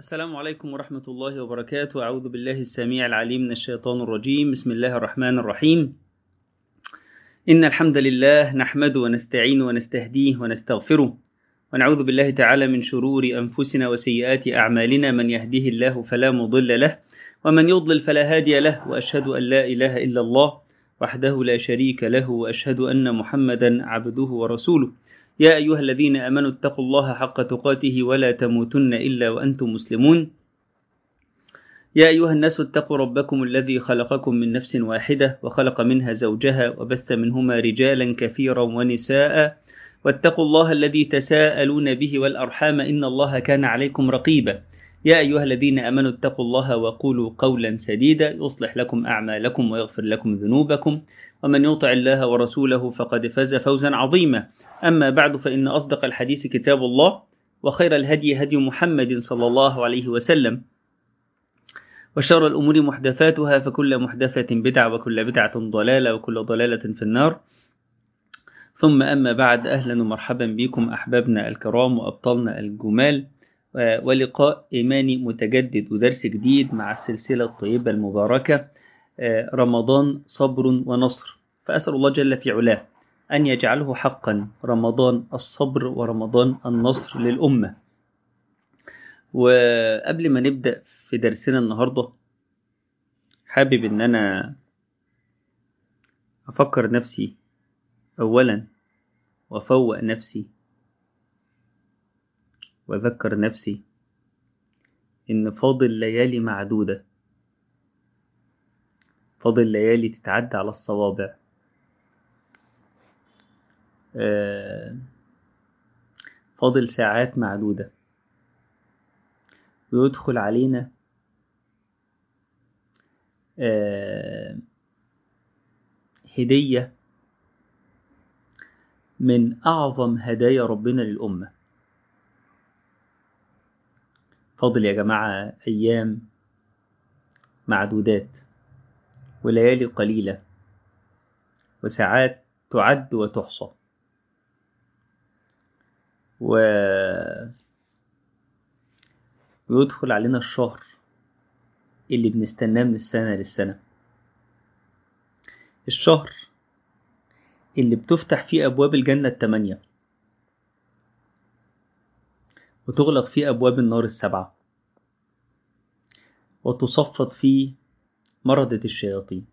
السلام عليكم ورحمة الله وبركاته. أعوذ بالله السميع العليم من الشيطان الرجيم. بسم الله الرحمن الرحيم. إن الحمد لله نحمده ونستعين ونستهديه ونستغفره، ونعوذ بالله تعالى من شرور أنفسنا وسيئات أعمالنا. من يهده الله فلا مضل له، ومن يضلل فلا هادي له، وأشهد أن لا إله إلا الله وحده لا شريك له، وأشهد أن محمدا عبده ورسوله. يا أيها الذين آمنوا اتقوا الله حق تقاته ولا تموتن إلا وأنتم مسلمون. يا أيها الناس اتقوا ربكم الذي خلقكم من نفس واحدة وخلق منها زوجها وبث منهما رجالا كثيرا ونساء، واتقوا الله الذي تساءلون به والأرحام إن الله كان عليكم رقيبا. يا أيها الذين آمنوا اتقوا الله وقولوا قولا سديدا يصلح لكم أعمالكم ويغفر لكم ذنوبكم، ومن يطع الله ورسوله فقد فاز فوزا عظيما. أما بعد، فإن أصدق الحديث كتاب الله، وخير الهدي هدي محمد صلى الله عليه وسلم، وشر الأمور محدثاتها، فكل محدثة بدعة وكل بدعة ضلالة وكل ضلالة في النار. ثم أما بعد، أهلا ومرحبا بكم أحبابنا الكرام وأبطالنا الجمال، ولقاء إيماني متجدد ودرس جديد مع السلسلة الطيبة المباركة رمضان صبر ونصر. فأسأل الله جل في علاه أن يجعله حقا رمضان الصبر ورمضان النصر للأمة. وقبل ما نبدأ في درسنا النهاردة، حابب أن أنا أفكر نفسي أولا، وأفوق نفسي، وأذكر نفسي إن فاضل ليالي معدودة، فاضل ليالي تتعدى على الصوابع. فاضل ساعات معدودة ويدخل علينا هدية من أعظم هدايا ربنا للأمة. فاضل يا جماعة أيام معدودات، وليالي قليلة، وساعات تعد وتحصى، ويدخل علينا الشهر اللي بنستناه من السنة للسنة، الشهر اللي بتفتح فيه أبواب الجنة 8، وتغلق فيه أبواب النار 7، وتصفد فيه مردة الشياطين.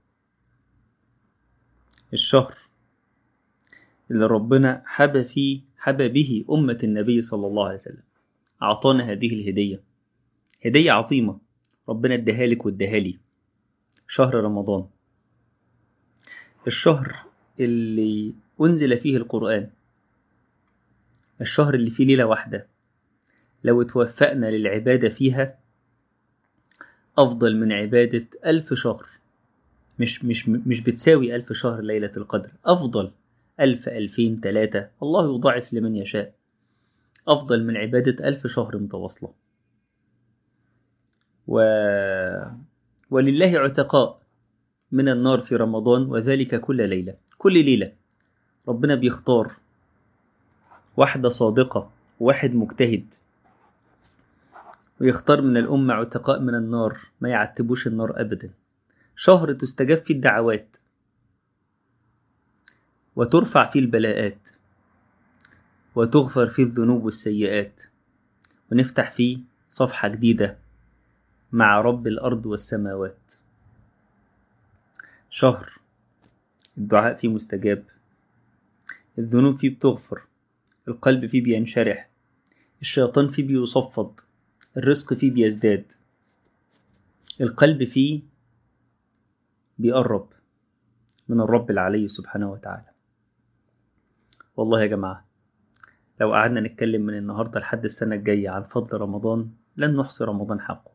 الشهر اللي ربنا حبى به أمة النبي صلى الله عليه وسلم. أعطانا هذه الهدية، هدية عظيمة ربنا اداها لك واداها لي. شهر رمضان، الشهر اللي أنزل فيه القرآن، الشهر اللي فيه ليلة واحدة لو توفقنا للعبادة فيها أفضل من عبادة 1000 شهر. مش بتساوي 1000 شهر ليلة القدر، أفضل 1000 2000 3، الله يضاعف لمن يشاء. أفضل من عبادة 1000 شهر متواصلة. ولله عتقاء من النار في رمضان، وذلك كل ليلة. كل ليلة ربنا بيختار واحدة صادقة وواحد مجتهد، ويختار من الأمة عتقاء من النار ما يعتبوش النار أبدا. شهر تستجاب فيه الدعوات، وترفع فيه البلاءات، وتغفر فيه الذنوب والسيئات، ونفتح فيه صفحة جديدة مع رب الأرض والسماوات. شهر الدعاء فيه مستجاب، الذنوب فيه بتغفر، القلب فيه بينشرح، الشيطان فيه بيصفد، الرزق فيه بيزداد، القلب فيه بيقرب من الرب العلي سبحانه وتعالى. والله يا جماعة، لو قعدنا نتكلم من النهاردة لحد السنة الجاية عن فضل رمضان لن نحصي رمضان حقه.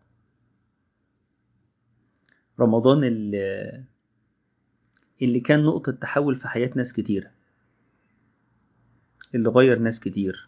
رمضان اللي كان نقطة تحول في حياة ناس كتير، اللي غير ناس كتير،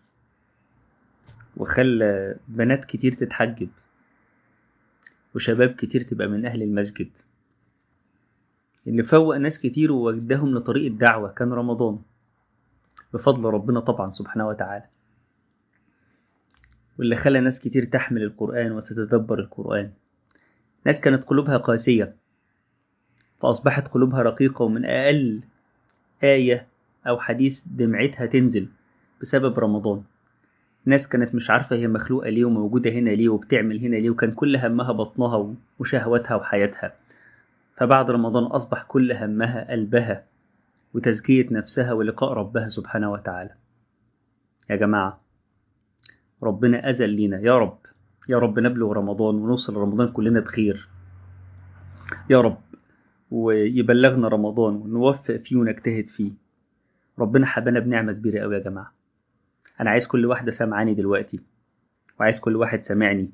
وخلى بنات كتير تتحجب، وشباب كتير تبقى من أهل المسجد، اللي فوق ناس كتير وودهم لطريق الدعوة، كان رمضان بفضل ربنا طبعا سبحانه وتعالى. واللي خلى ناس كتير تحمل القرآن وتتدبر القرآن. ناس كانت قلوبها قاسية فأصبحت قلوبها رقيقة، ومن أقل آية أو حديث دمعتها تنزل بسبب رمضان. ناس كانت مش عارفة هي مخلوقة ليه وموجودة هنا ليه وبتعمل هنا ليه، وكان كل همها بطنها وشهوتها وحياتها. فبعد رمضان أصبح كل همها قلبها وتزكية نفسها ولقاء ربها سبحانه وتعالى. يا جماعة ربنا أذن لينا، يا رب يا رب نبلغ رمضان ونوصل رمضان كلنا بخير يا رب، ويبلغنا رمضان ونوفق فيه ونجتهد فيه. ربنا حبانا بنعمة كبيرة قوي يا جماعة. أنا عايز كل واحدة سامعاني دلوقتي، وعايز كل واحد سامعني،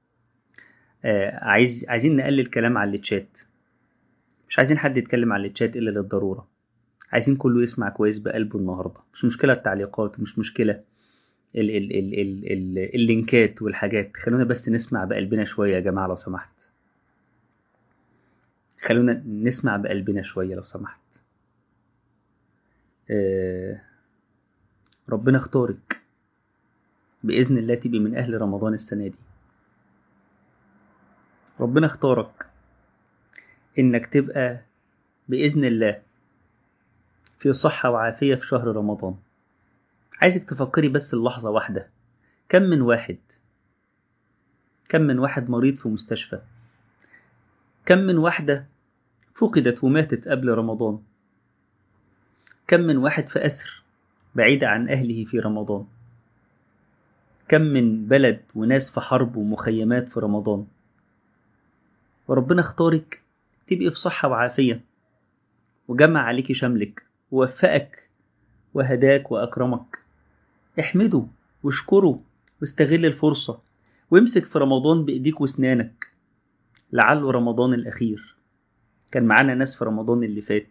عايزين نقلل كلام على التشات. مش عايزين حد يتكلم على التشات إلا للضرورة. عايزين كله يسمع كويس بقلبه النهاردة. مش مشكلة التعليقات، مش مشكلة اللينكات والحاجات. خلونا بس نسمع بقلبنا شوية يا جماعة لو سمحت. خلونا نسمع بقلبنا شوية لو سمحت. ربنا اختارك بإذن الله تبقي من أهل رمضان السنة دي. ربنا اختارك إنك تبقى بإذن الله في صحة وعافية في شهر رمضان. عايزك تفكري بس اللحظة واحدة، كم من واحد مريض في مستشفى، كم من واحدة فقدت وماتت قبل رمضان، كم من واحد في أسر بعيد عن أهله في رمضان، كم من بلد وناس في حرب ومخيمات في رمضان. وربنا اختارك تبقي في صحة وعافية، وجمع عليك شملك ووفقك وهداك وأكرمك. احمده واشكره واستغل الفرصة، وامسك في رمضان بإيديك واسنانك، لعله رمضان الأخير. كان معانا ناس في رمضان اللي فات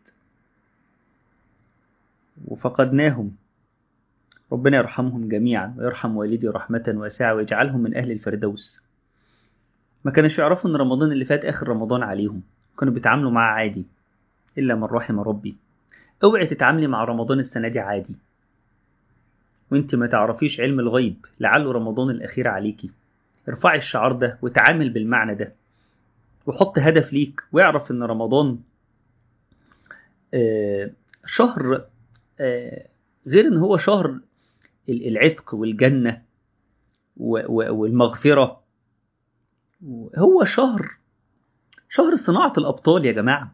وفقدناهم، ربنا يرحمهم جميعا ويرحم والدي رحمة واسعة ويجعلهم من أهل الفردوس. ما كانش يعرفوا ان رمضان اللي فات آخر رمضان عليهم، كانوا بيتعاملوا معاه عادي إلا من رحم ربي. اوعي تتعاملي مع رمضان السنة دي عادي وانت ما تعرفيش علم الغيب، لعله رمضان الأخير عليكي. ارفعي الشعار ده وتعامل بالمعنى ده، وحط هدف ليك، واعرف ان رمضان شهر غير ان هو شهر العتق والجنة والمغفرة، هو شهر صناعة الأبطال يا جماعة،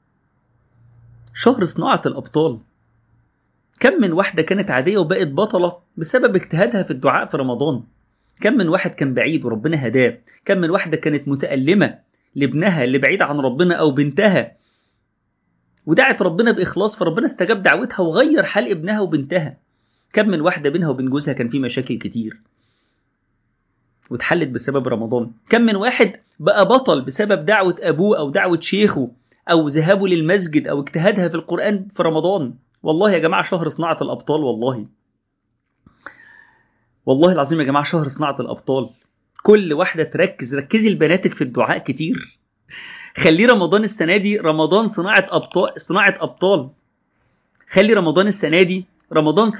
شهر صناعة الأبطال. كم من واحدة كانت عادية وبقت بطلة بسبب اجتهادها في الدعاء في رمضان. كم من واحد كان بعيد وربنا هداه. كم من واحدة كانت متألمة لابنها اللي بعيد عن ربنا أو بنتها، ودعت ربنا بإخلاص فربنا استجاب دعوتها وغير حال ابنها وبنتها. كم من واحدة بينها وبين جوزها كان في مشاكل كتير واتحلت بسبب رمضان. كم من واحد بقى بطل بسبب دعوة أبوه أو دعوة شيخه أو ذهابه للمسجد أو اجتهادها في القرآن في رمضان. والله يا جماعة شهر صناعة الأبطال، والله العظيم يا جماعة شهر صناعة الأبطال. كل واحدة ركزي لبناتك في الدعاء كتير. خلي رمضان السنة دي رمضان صناعة أبطال. خلي رمضان السنة دي رمضان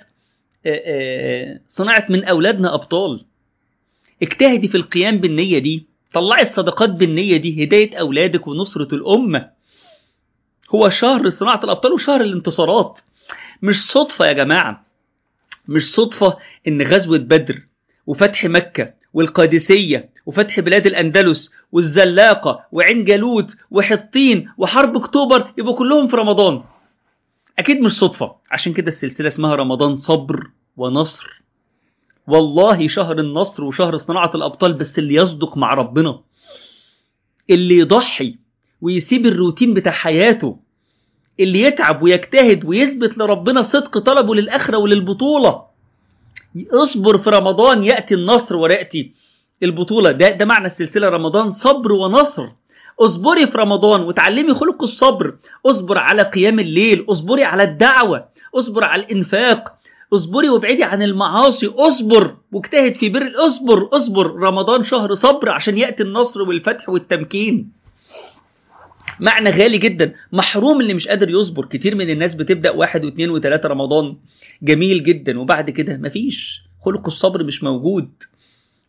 صناعة من أولادنا أبطال. اجتهدي في القيام بالنية دي، طلعي الصدقات بالنية دي، هداية أولادك ونصرة الأمة. هو شهر صناعة الأبطال وشهر الانتصارات. مش صدفة يا جماعة، مش صدفة إن غزوة بدر وفتح مكة والقادسية وفتح بلاد الأندلس والزلاقة وعين جالوت وحطين وحرب أكتوبر يبقوا كلهم في رمضان. أكيد مش صدفة. عشان كده السلسلة اسمها رمضان صبر ونصر. والله شهر النصر وشهر صناعة الأبطال، بس اللي يصدق مع ربنا، اللي يضحي ويسيب الروتين بتاع حياته، اللي يتعب ويجتهد ويثبت لربنا صدق طلبه للآخرة وللبطولة. اصبر في رمضان يأتي النصر ويأتي البطولة. ده معنى السلسلة، رمضان صبر ونصر. اصبري في رمضان وتعلمي خلق الصبر. اصبر على قيام الليل، اصبري على الدعوة، اصبر على الإنفاق، اصبري وابعدي عن المعاصي، اصبر واجتهد في بر. اصبر. رمضان شهر صبر عشان يأتي النصر والفتح والتمكين. معنى غالي جدا. محروم اللي مش قادر يصبر. كتير من الناس بتبدأ 1 و2 و3 رمضان جميل جدا وبعد كده مفيش، خلق الصبر مش موجود.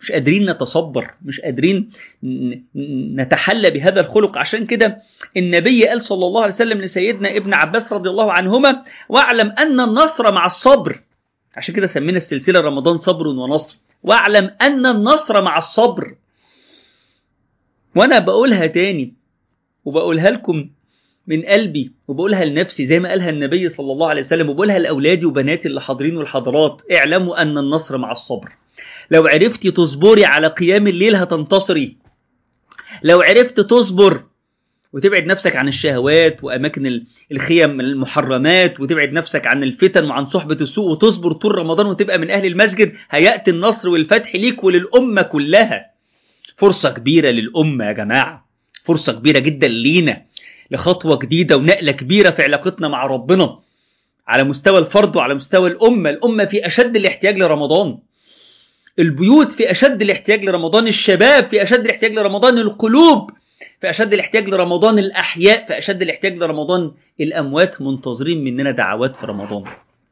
مش قادرين نتصبر، مش قادرين نتحلى بهذا الخلق. عشان كده النبي قال صلى الله عليه وسلم لسيدنا ابن عباس رضي الله عنهما: واعلم أن النصر مع الصبر. عشان كده سمينا السلسلة رمضان صبر ونصر. واعلم أن النصر مع الصبر. وأنا بقولها تاني وبقولها لكم من قلبي وبقولها لنفسي زي ما قالها النبي صلى الله عليه وسلم، وبقولها لأولادي وبناتي اللي حاضرين والحاضرات: اعلموا أن النصر مع الصبر. لو عرفتي تصبري على قيام الليل هتنتصري. لو عرفت تصبر وتبعد نفسك عن الشهوات وأماكن الخيم المحرمات، وتبعد نفسك عن الفتن وعن صحبة السوء، وتصبر طول رمضان وتبقى من أهل المسجد، هيأتي النصر والفتح ليك وللأمة كلها. فرصة كبيرة للأمة يا جماعة، فرصة كبيرة جدا لينا لخطوة جديدة ونقلة كبيرة في علاقتنا مع ربنا على مستوى الفرد وعلى مستوى الأمة. الأمة في أشد الاحتياج لرمضان، البيوت في أشد الاحتياج لرمضان، الشباب في أشد الاحتياج لرمضان، القلوب في أشد الاحتياج لرمضان، الأحياء في أشد الاحتياج لرمضان، الأموات منتظرين مننا دعوات في رمضان.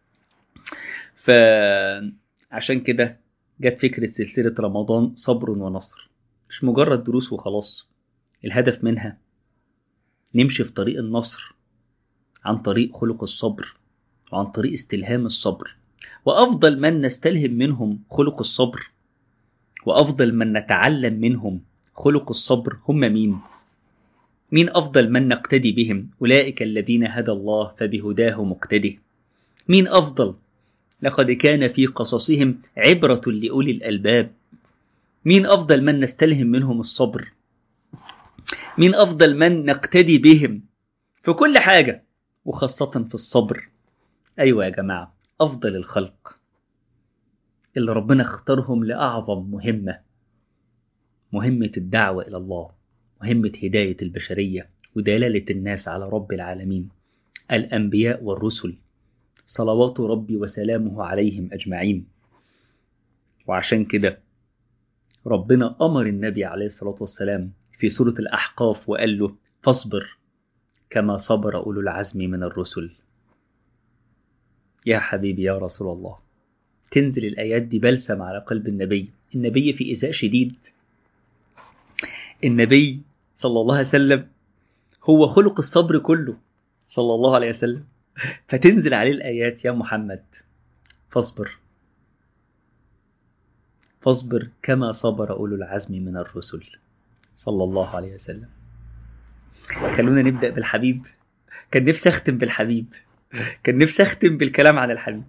فعشان كده جت فكرة سلسلة رمضان صبر ونصر، مش مجرد دروس وخلاص. الهدف منها نمشي في طريق النصر عن طريق خلق الصبر وعن طريق استلهام الصبر. وأفضل من نستلهم منهم خلق الصبر وأفضل من نتعلم منهم خلق الصبر هم مين؟ مين أفضل من نقتدي بهم؟ أولئك الذين هدى الله فبهداه مقتده. مين أفضل؟ لقد كان في قصصهم عبرة لأولي الألباب. مين أفضل من نستلهم منهم الصبر؟ مين أفضل من نقتدي بهم في كل حاجة وخاصة في الصبر؟ أيوة يا جماعة، أفضل الخلق اللي ربنا اختارهم لأعظم مهمة الدعوة إلى الله، مهمة هداية البشرية ودلالة الناس على رب العالمين، الأنبياء والرسل صلوات ربي وسلامه عليهم أجمعين. وعشان كده ربنا أمر النبي عليه الصلاة والسلام في سورة الأحقاف وقال له: فاصبر كما صبر أولو العزم من الرسل. يا حبيبي يا رسول الله، تنزل الآيات دي بلسم على قلب النبي في إزاء شديد. النبي صلى الله عليه وسلم هو خلق الصبر كله صلى الله عليه وسلم، فتنزل عليه الآيات: يا محمد فاصبر كما صبر أولو العزم من الرسل صلى الله عليه وسلم. خلونا نبدأ بالحبيب. كان نفسي أختم بالحبيب، كان نفسي أختم بالكلام عن الحبيب.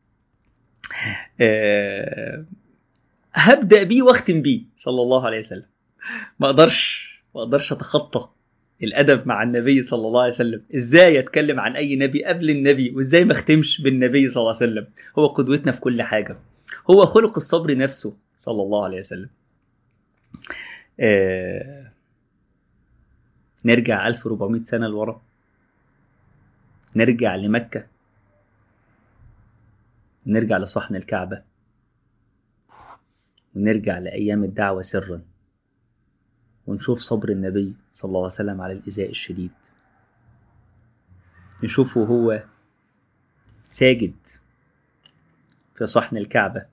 هبدأ بيه واختم بيه صلى الله عليه وسلم. ما أقدرش أتخطى الأدب مع النبي صلى الله عليه وسلم. إزاي أتكلم عن أي نبي قبل النبي، وإزاي ما أختمش بالنبي صلى الله عليه وسلم؟ هو قدوتنا في كل حاجة، هو خلق الصبر نفسه صلى الله عليه وسلم. نرجع 1400 سنة لورا، نرجع لمكة، نرجع لصحن الكعبة، ونرجع لأيام الدعوة سرا، ونشوف صبر النبي صلى الله عليه وسلم على الإيذاء الشديد. نشوفه هو ساجد في صحن الكعبة،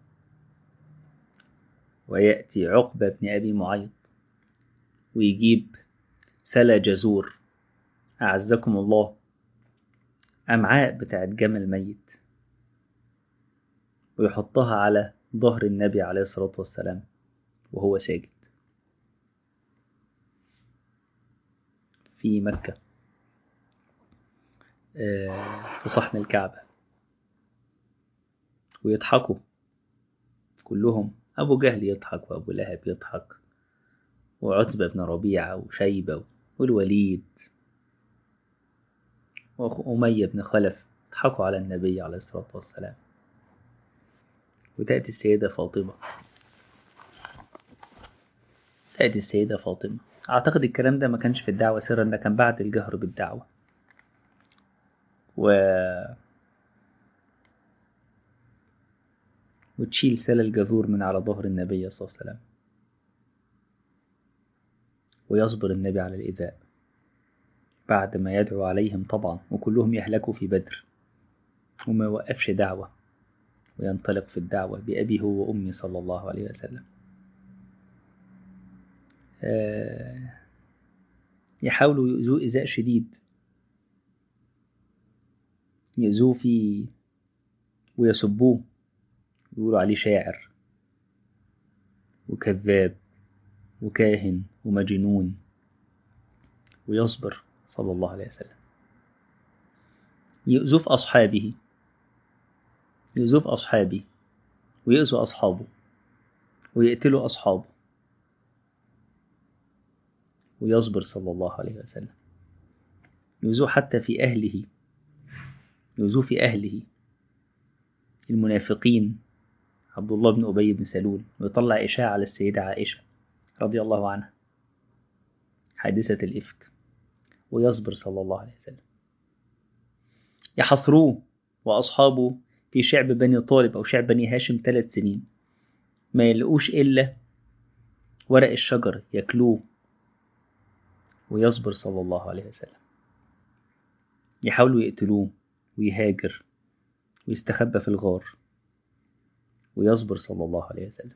ويأتي عقبة بن أبي معيط ويجيب سلا جزور أعزكم الله، أمعاء بتاعت جمل ميت، ويحطها على ظهر النبي عليه الصلاة والسلام وهو ساجد في مكة في صحن الكعبة، ويضحكوا كلهم. أبو جهل يضحك، وأبو لهب يضحك، وعتبة بن ربيعة، وشيبة، والوليد، وأمية بن خلف يضحكوا على النبي عليه الصلاة والسلام. وتأتي السيدة فاطمة. أعتقد الكلام ده ما كانش في الدعوة سرا، ده كان بعد الجهر بالدعوة. وتشيل سلا الجذور من على ظهر النبي صلى الله عليه وسلم، ويصبر النبي على الإيذاء بعد ما يدعو عليهم طبعا، وكلهم يهلكوا في بدر، وما وقفش دعوة وينطلق في الدعوة بأبي هو وأمي صلى الله عليه وسلم. يحاولوا يؤذوه إيذاء شديد، يؤذوه فيه ويسبوه، يقولوا عليه شاعر وكذاب وكاهن ومجنون، ويصبر صلى الله عليه وسلم. يؤذوه في أصحابه، يؤذوه في أصحابه ويؤذوا أصحابه ويقتلوا أصحابه، ويصبر صلى الله عليه وسلم. يؤذوه حتى في أهله، يؤذوه في أهله، المنافقين، عبد الله بن أبي بن سلول، ويطلع إشاعة على السيدة عائشة رضي الله عنها، حادثة الإفك، ويصبر صلى الله عليه وسلم. يحصروه وأصحابه في شعب بني طالب أو شعب بني هاشم 3 سنين، ما يلقوش إلا ورق الشجر يأكلوه، ويصبر صلى الله عليه وسلم. يحاولوا يقتلوه ويهاجر ويستخبى في الغار، ويصبر صلى الله عليه وسلم.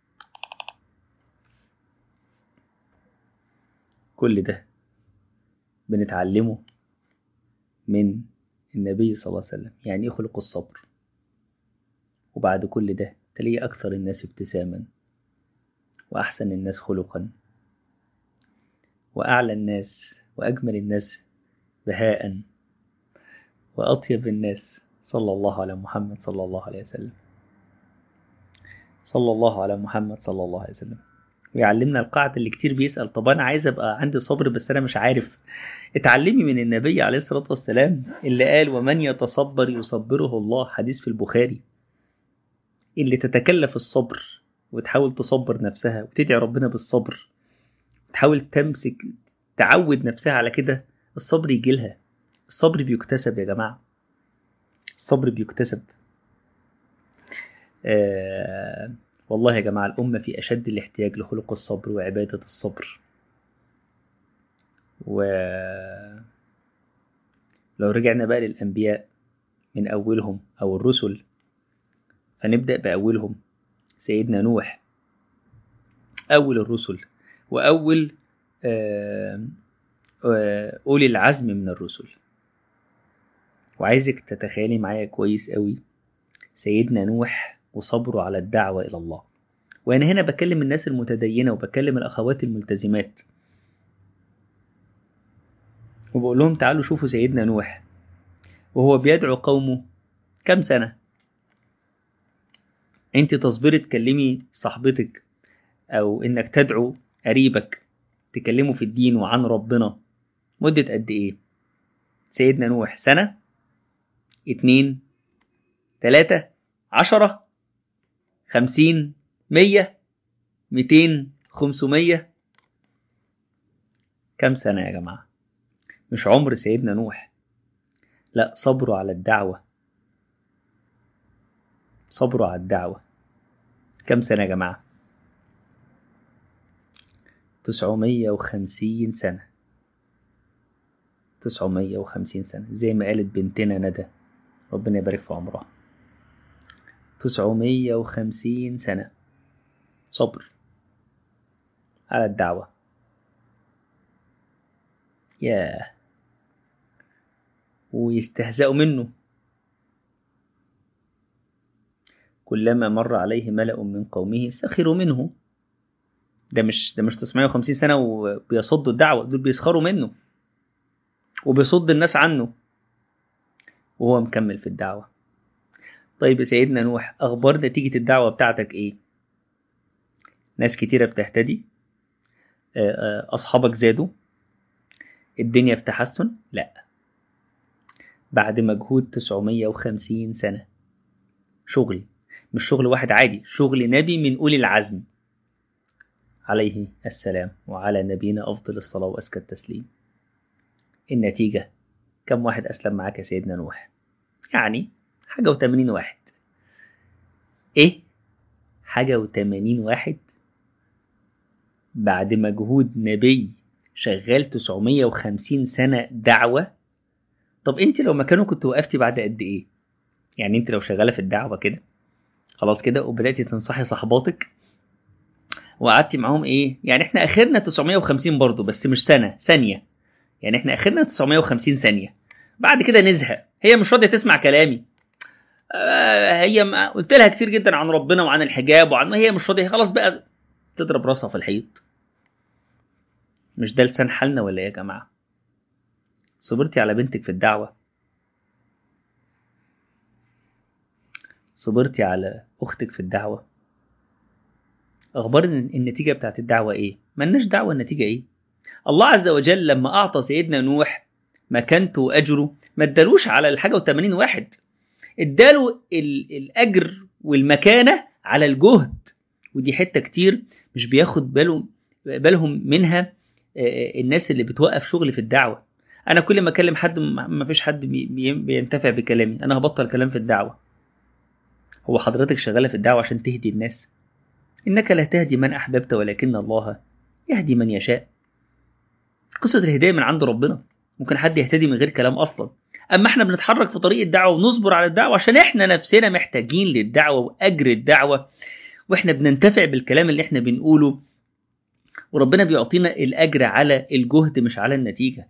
كل ده بنتعلمه من النبي صلى الله عليه وسلم، يعني يخلق الصبر. وبعد كل ده تلاقي أكثر الناس ابتساما، وأحسن الناس خلقا، وأعلى الناس وأجمل الناس بهاء، وأطيب الناس صلى الله على محمد صلى الله عليه وسلم، صلى الله على محمد صلى الله عليه وسلم. ويعلمنا القاعدة اللي كتير بيسأل طب أنا عايز أبقى عندي صبر بس أنا مش عارف. اتعلمي من النبي عليه الصلاة والسلام اللي قال ومن يتصبر يصبره الله، حديث في البخاري. اللي تتكلف الصبر وتحاول تصبر نفسها وتدعي ربنا بالصبر، تحاول تمسك تعود نفسها على كده، الصبر يجيلها. الصبر بيكتسب يا جماعة، الصبر بيكتسب. والله يا جماعة الأمة في أشد الاحتياج لخلق الصبر وعبادة الصبر. ولو رجعنا بقى للأنبياء من أولهم أو الرسل، فنبدأ بأولهم سيدنا نوح، أول الرسل وأول أولي العزم من الرسل. وعايزك تتخيلي معايا كويس قوي سيدنا نوح وصبره على الدعوة إلى الله. وأنا هنا بكلم الناس المتدينة وبكلم الأخوات الملتزمات، وبقول لهم تعالوا شوفوا سيدنا نوح وهو بيدعو قومه كم سنة. انت تصبري تكلمي صاحبتك أو إنك تدعو قريبك تكلمه في الدين وعن ربنا مدة قد إيه؟ سيدنا نوح سنة، 2، 3، 10، 50، 100، 200، 500؟ كم سنة يا جماعة؟ مش عمر سيدنا نوح، لا، صبره على الدعوة، صبره على الدعوة. كم سنة يا جماعة؟ 950 سنة. 950 سنة زي ما قالت بنتنا ندى، ربنا يبارك في عمرها. 950 سنة صبر على الدعوة. ياه، ويستهزأوا منه. كلما مر عليه ملأ من قومه سخروا منه. ده مش 950 سنة وبيصدوا الدعوة، دول بيسخروا منه وبيصد الناس عنه وهو مكمل في الدعوة. طيب يا سيدنا نوح، أخبار نتيجة الدعوة بتاعتك إيه؟ ناس كتيرة بتهتدي؟ أصحابك زادوا؟ الدنيا في تحسن؟ لا. بعد مجهود 950 سنة شغل، مش شغل واحد عادي، شغل نبي من أولي العزم عليه السلام وعلى نبينا أفضل الصلاة وأزكى التسليم. النتيجة كم واحد أسلم معاك يا سيدنا نوح؟ يعني حاجة و80 واحد. إيه؟ حاجة و80 واحد بعد مجهود نبي شغال 950 سنة دعوة. طب انت لو مكانه كنت وقفتي بعد قد ايه؟ يعني انت لو شغالة في الدعوة كده خلاص كده وبدأتي تنصحي صحباتك وقعدتي معاهم ايه يعني، احنا اخرنا 950 برضو، بس مش سنة، ثانية. يعني احنا اخرنا 950 ثانية، بعد كده نزهق. هي مش راضية تسمع كلامي. هي قلت لها كتير جدا عن ربنا وعن الحجاب وعن، هي مش راضية، خلاص بقى تضرب راسها في الحيط. مش ده لسان حالنا ولا ايه يا جماعة؟ صبرتي على بنتك في الدعوة؟ صبرتي على اختك في الدعوة؟ اخبار النتيجة بتاعت الدعوة ايه؟ ملناش دعوة النتيجة ايه. الله عز وجل لما اعطى سيدنا نوح مكانته واجره ما ادالوش على الحاجة و80 واحد، اداله الاجر والمكانة على الجهد. ودي حتة كتير مش بياخد بالهم منها الناس اللي بتوقف شغل في الدعوة. انا كل ما اكلم حد ما فيش حد بينتفع بكلامي، انا هبطل كلام في الدعوة. هو حضرتك شغالة في الدعوة عشان تهدي الناس؟ إنك لا تهدي من أحببت ولكن الله يهدي من يشاء. قصة الهداية من عند ربنا، ممكن حد يهتدي من غير كلام أصلا. أما إحنا بنتحرك في طريق الدعوة ونصبر على الدعوة عشان إحنا نفسنا محتاجين للدعوة وأجر الدعوة، وإحنا بننتفع بالكلام اللي إحنا بنقوله، وربنا بيعطينا الأجر على الجهد مش على النتيجة.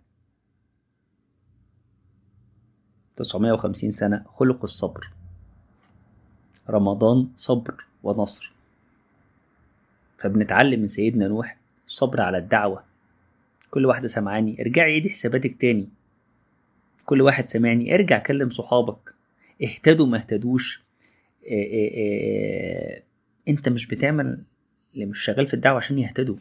950 سنة خلق الصبر، رمضان صبر ونصر. فبنتعلم من سيدنا نوح الصبر على الدعوة. كل واحدة سمعاني ارجعي عيدي حساباتك تاني. كل واحد سمعني ارجع كلم صحابك، اهتدوا ما اهتدوش. انت مش بتعمل، اللي مش شغال في الدعوة عشان يهتدوا.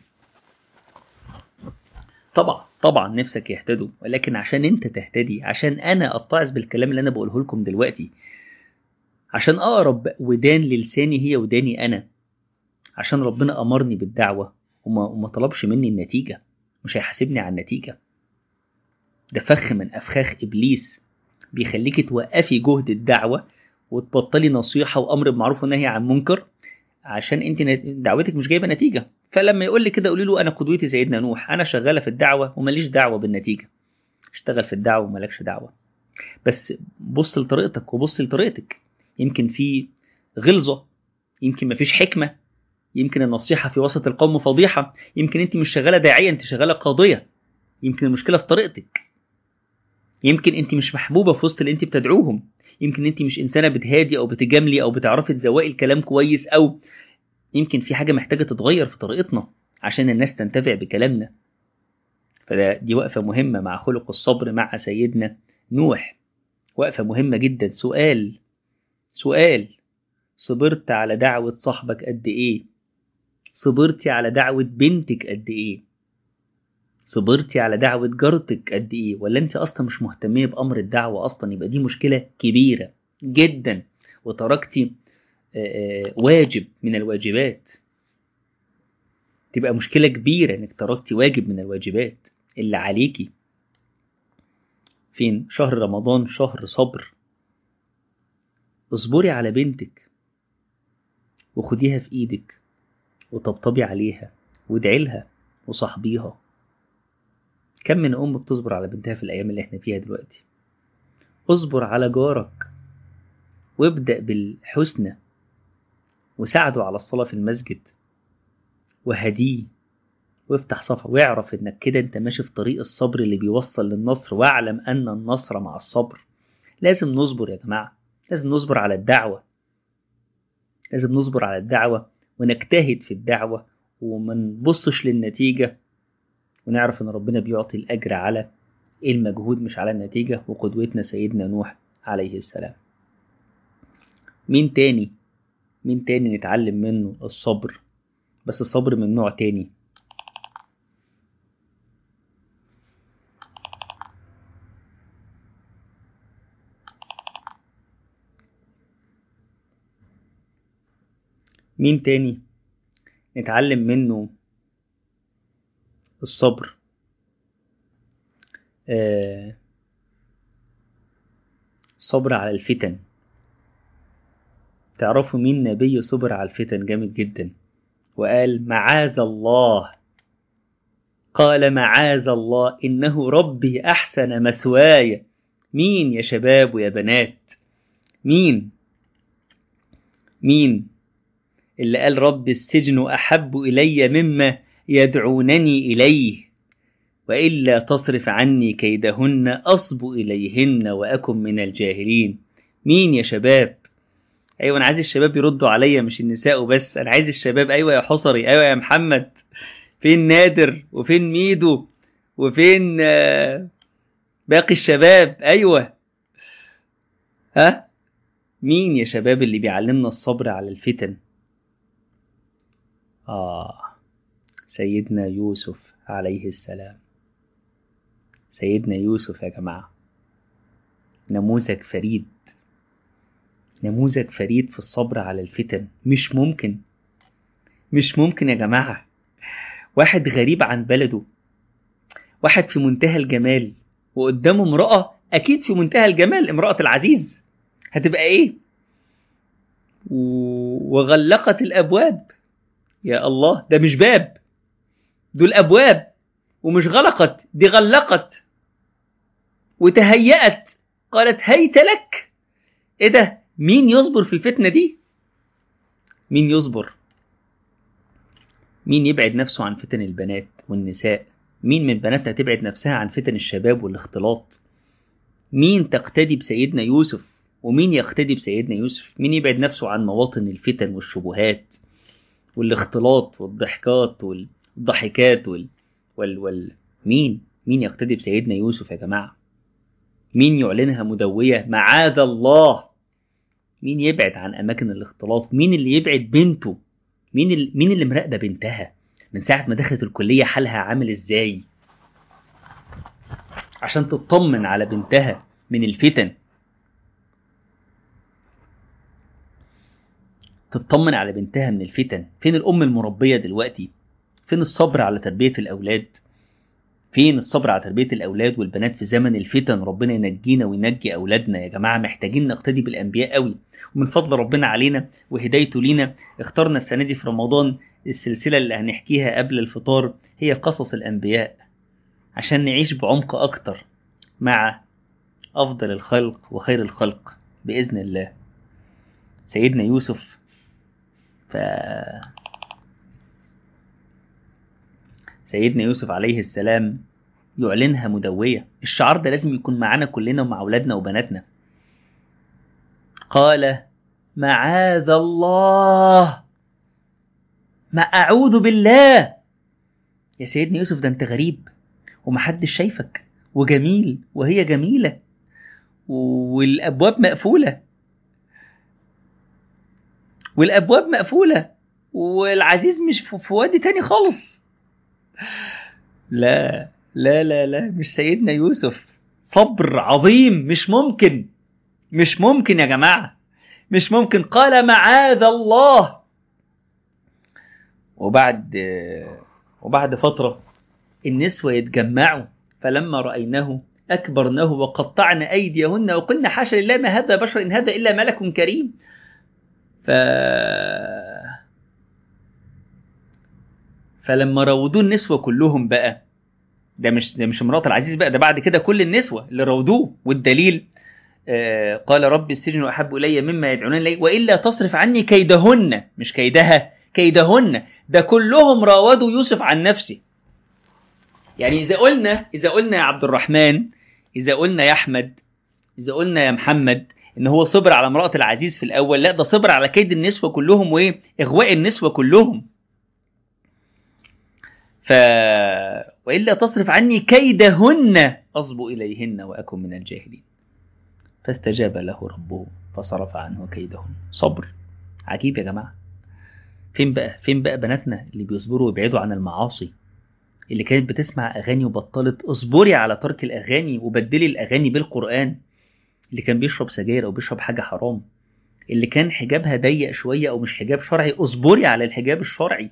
طبعا نفسك يهتدوا، ولكن عشان انت تهتدي، عشان انا اتعظ بالكلام اللي انا بقوله لكم دلوقتي، عشان اقرب ودان للساني هي وداني انا، عشان ربنا امرني بالدعوة وما طلبش مني النتيجة، مش هيحاسبني على النتيجة. ده فخ من أفخاخ إبليس بيخليكي توقفي جهد الدعوة وتبطلي نصيحة وأمر بمعروف ونهي عن منكر عشان أنت دعوتك مش جايبة نتيجة. فلما يقول لي كده قولي له أنا قدوتي سيدنا نوح، أنا شغالة في الدعوة وماليش دعوة بالنتيجة. اشتغل في الدعوة ومالكش دعوة، بس بص لطريقتك وبص لطريقتك. يمكن في غلظة، يمكن مفيش حكمة، يمكن النصيحة في وسط القوم فضيحة، يمكن أنت مش شغالة داعية، أنت شغالة قاضية. يمكن المشكلة في طريقتك، يمكن انت مش محبوبة في وسط اللي انت بتدعوهم، يمكن انت مش انسانة بتهادي او بتجاملي او بتعرفي تزوقي الكلام كويس، او يمكن في حاجة محتاجة تتغير في طريقتنا عشان الناس تنتفع بكلامنا. دي وقفة مهمة مع خلق الصبر مع سيدنا نوح، وقفة مهمة جدا. سؤال، صبرت على دعوة صاحبك قد ايه؟ صبرتي على دعوة بنتك قد ايه؟ صبرتي على دعوة جارتك قد ايه؟ ولا انت اصلا مش مهتمية بامر الدعوة اصلا؟ يبقى دي مشكلة كبيرة جدا، وتركتي واجب من الواجبات. تبقى مشكلة كبيرة انك تركتي واجب من الواجبات اللي عليكي. فين شهر رمضان؟ شهر صبر. اصبري على بنتك وخديها في ايدك وطبطبي عليها وادعي لها وصاحبيها. كم من ام بتصبر على بنتها في الايام اللي احنا فيها دلوقتي؟ اصبر على جارك وابدأ بالحسنى، وساعده على الصلاة في المسجد، وهديه، وافتح صفحة، واعرف انك كده انت ماشي في طريق الصبر اللي بيوصل للنصر، واعلم ان النصر مع الصبر. لازم نصبر يا جماعة، لازم نصبر على الدعوة، لازم نصبر على الدعوة ونجتهد في الدعوة وما نبصش للنتيجة، ونعرف ان ربنا بيعطي الأجر على المجهود مش على النتيجة. وقدوتنا سيدنا نوح عليه السلام. مين تاني نتعلم منه الصبر، بس الصبر من نوع تاني. مين تاني نتعلم منه الصبر؟ صبر على الفتن. تعرفوا مين نبي صبر على الفتن جامد جدا وقال معاذ الله؟ قال معاذ الله إنه ربي أحسن مثواي. مين يا شباب ويا بنات؟ مين اللي قال رب السجن أحب إلي مما يدعونني إليه وإلا تصرف عني كيدهن أصب إليهن وأكن من الجاهلين. مين يا شباب؟ أيوة أنا عايز الشباب يردوا عليا مش النساء بس، أنا عايز الشباب. أيوة يا حصري، أيوة يا محمد، فين نادر وفين ميدو وفين باقي الشباب؟ أيوة، ها مين يا شباب اللي بيعلمنا الصبر على الفتن؟ سيدنا يوسف عليه السلام. سيدنا يوسف يا جماعة نموذج فريد، نموذج فريد في الصبر على الفتن. مش ممكن، مش ممكن يا جماعة. واحد غريب عن بلده، واحد في منتهى الجمال، وقدامه امرأة أكيد في منتهى الجمال، امرأة العزيز هتبقى إيه؟ وغلقت الأبواب. يا الله، ده مش باب، دول أبواب، ومش غلقت، دي غلقت وتهيأت، قالت هيت لك. إيه ده؟ مين يصبر في الفتنة دي؟ مين يصبر؟ مين يبعد نفسه عن فتن البنات والنساء؟ مين من بناتها تبعد نفسها عن فتن الشباب والاختلاط؟ مين تقتدي بسيدنا يوسف ومين يقتدي بسيدنا يوسف؟ مين يبعد نفسه عن مواطن الفتن والشبهات والاختلاط والضحكات والضحكات مين يقتدي بسيدنا يوسف يا جماعة؟ مين يعلنها مدوية معاذ الله؟ مين يبعد عن أماكن الاختلاط؟ مين اللي يبعد بنته؟ مين اللي مراقبة بنتها من ساعة ما دخلت الكلية حالها عامل ازاي عشان تطمن على بنتها من الفتن؟ تطمن على بنتها من الفتن. فين الأم المربية دلوقتي؟ فين الصبر على تربية الأولاد؟ فين الصبر على تربية الأولاد والبنات في زمن الفتن؟ ربنا ينجينا وينجي أولادنا يا جماعة. محتاجين نقتدي بالأنبياء قوي، ومن فضل ربنا علينا وهدايته لينا اخترنا السنة دي في رمضان السلسلة اللي هنحكيها قبل الفطار هي قصص الأنبياء، عشان نعيش بعمق أكتر مع أفضل الخلق وخير الخلق بإذن الله سيدنا يوسف. سيدنا يوسف عليه السلام يعلنها مدوية. الشعار ده لازم يكون معانا كلنا ومع أولادنا وبناتنا. قال معاذ الله، ما أعوذ بالله. يا سيدنا يوسف ده أنت غريب ومحدش شايفك وجميل وهي جميلة والأبواب مقفولة، والأبواب مقفولة والعزيز مش في وادي تاني خالص. لا لا لا لا، مش سيدنا يوسف. صبر عظيم، مش ممكن، مش ممكن يا جماعة، مش ممكن. قال معاذ الله. وبعد فترة النسوة يتجمعوا، فلما رأيناه أكبرناه وقطعن أيديهن وقلنا حاشا لله ما هذا بشر إن هذا إلا ملك كريم. فلما راودوه النسوة كلهم بقى، ده مش امرأة العزيز بقى، ده بعد كده كل النسوة اللي راودوه. والدليل قال رب السجن أحب إلي مما يدعونني إليه وإلا تصرف عني كيدهن، مش كيدها، كيدهن. ده كلهم راودوا يوسف عن نفسه. يعني إذا قلنا يا عبد الرحمن، إذا قلنا يا أحمد، إذا قلنا يا محمد إن هو صبر على امرأة العزيز في الأول، لا ده صبر على كيد النسوة كلهم وإيه إغواء النسوة كلهم. وإلا تصرف عني كيدهن أصب إليهن وأكن من الجاهلين. فاستجاب له ربه فصرف عنه كيدهن. صبر عجيب يا جماعة. فين بقى بناتنا اللي بيصبروا ويبعدوا عن المعاصي، اللي كانت بتسمع أغاني وبطلت؟ اصبري على ترك الأغاني وبدلي الأغاني بالقرآن. اللي كان بيشرب سجاير أو بيشرب حاجة حرام، اللي كان حجابها ضيق شوية أو مش حجاب شرعي، اصبري على الحجاب الشرعي.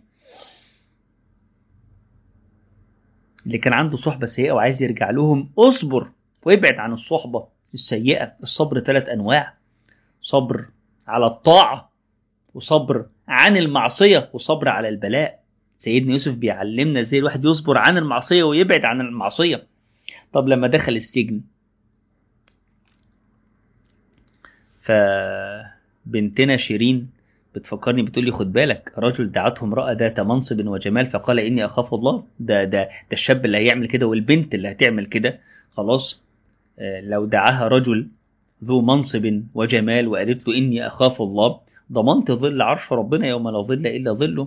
اللي كان عنده صحبة سيئة وعايز يرجع لهم، اصبر وابعد عن الصحبة السيئة. الصبر 3 أنواع: صبر على الطاعة، وصبر عن المعصية، وصبر على البلاء. سيدنا يوسف بيعلمنا ازاي الواحد يصبر عن المعصية ويبعد عن المعصية. طب لما دخل السجن، فبنتنا شيرين بتفكرني بتقول لي خد بالك رجل دعته امرأة ذات منصب وجمال فقال إني أخاف الله. ده الشاب اللي هيعمل كده والبنت اللي هتعمل كده خلاص. لو دعاها رجل ذو منصب وجمال وقالت له إني أخاف الله ضمنت ظل عرش ربنا يوم لا ظل إلا ظله.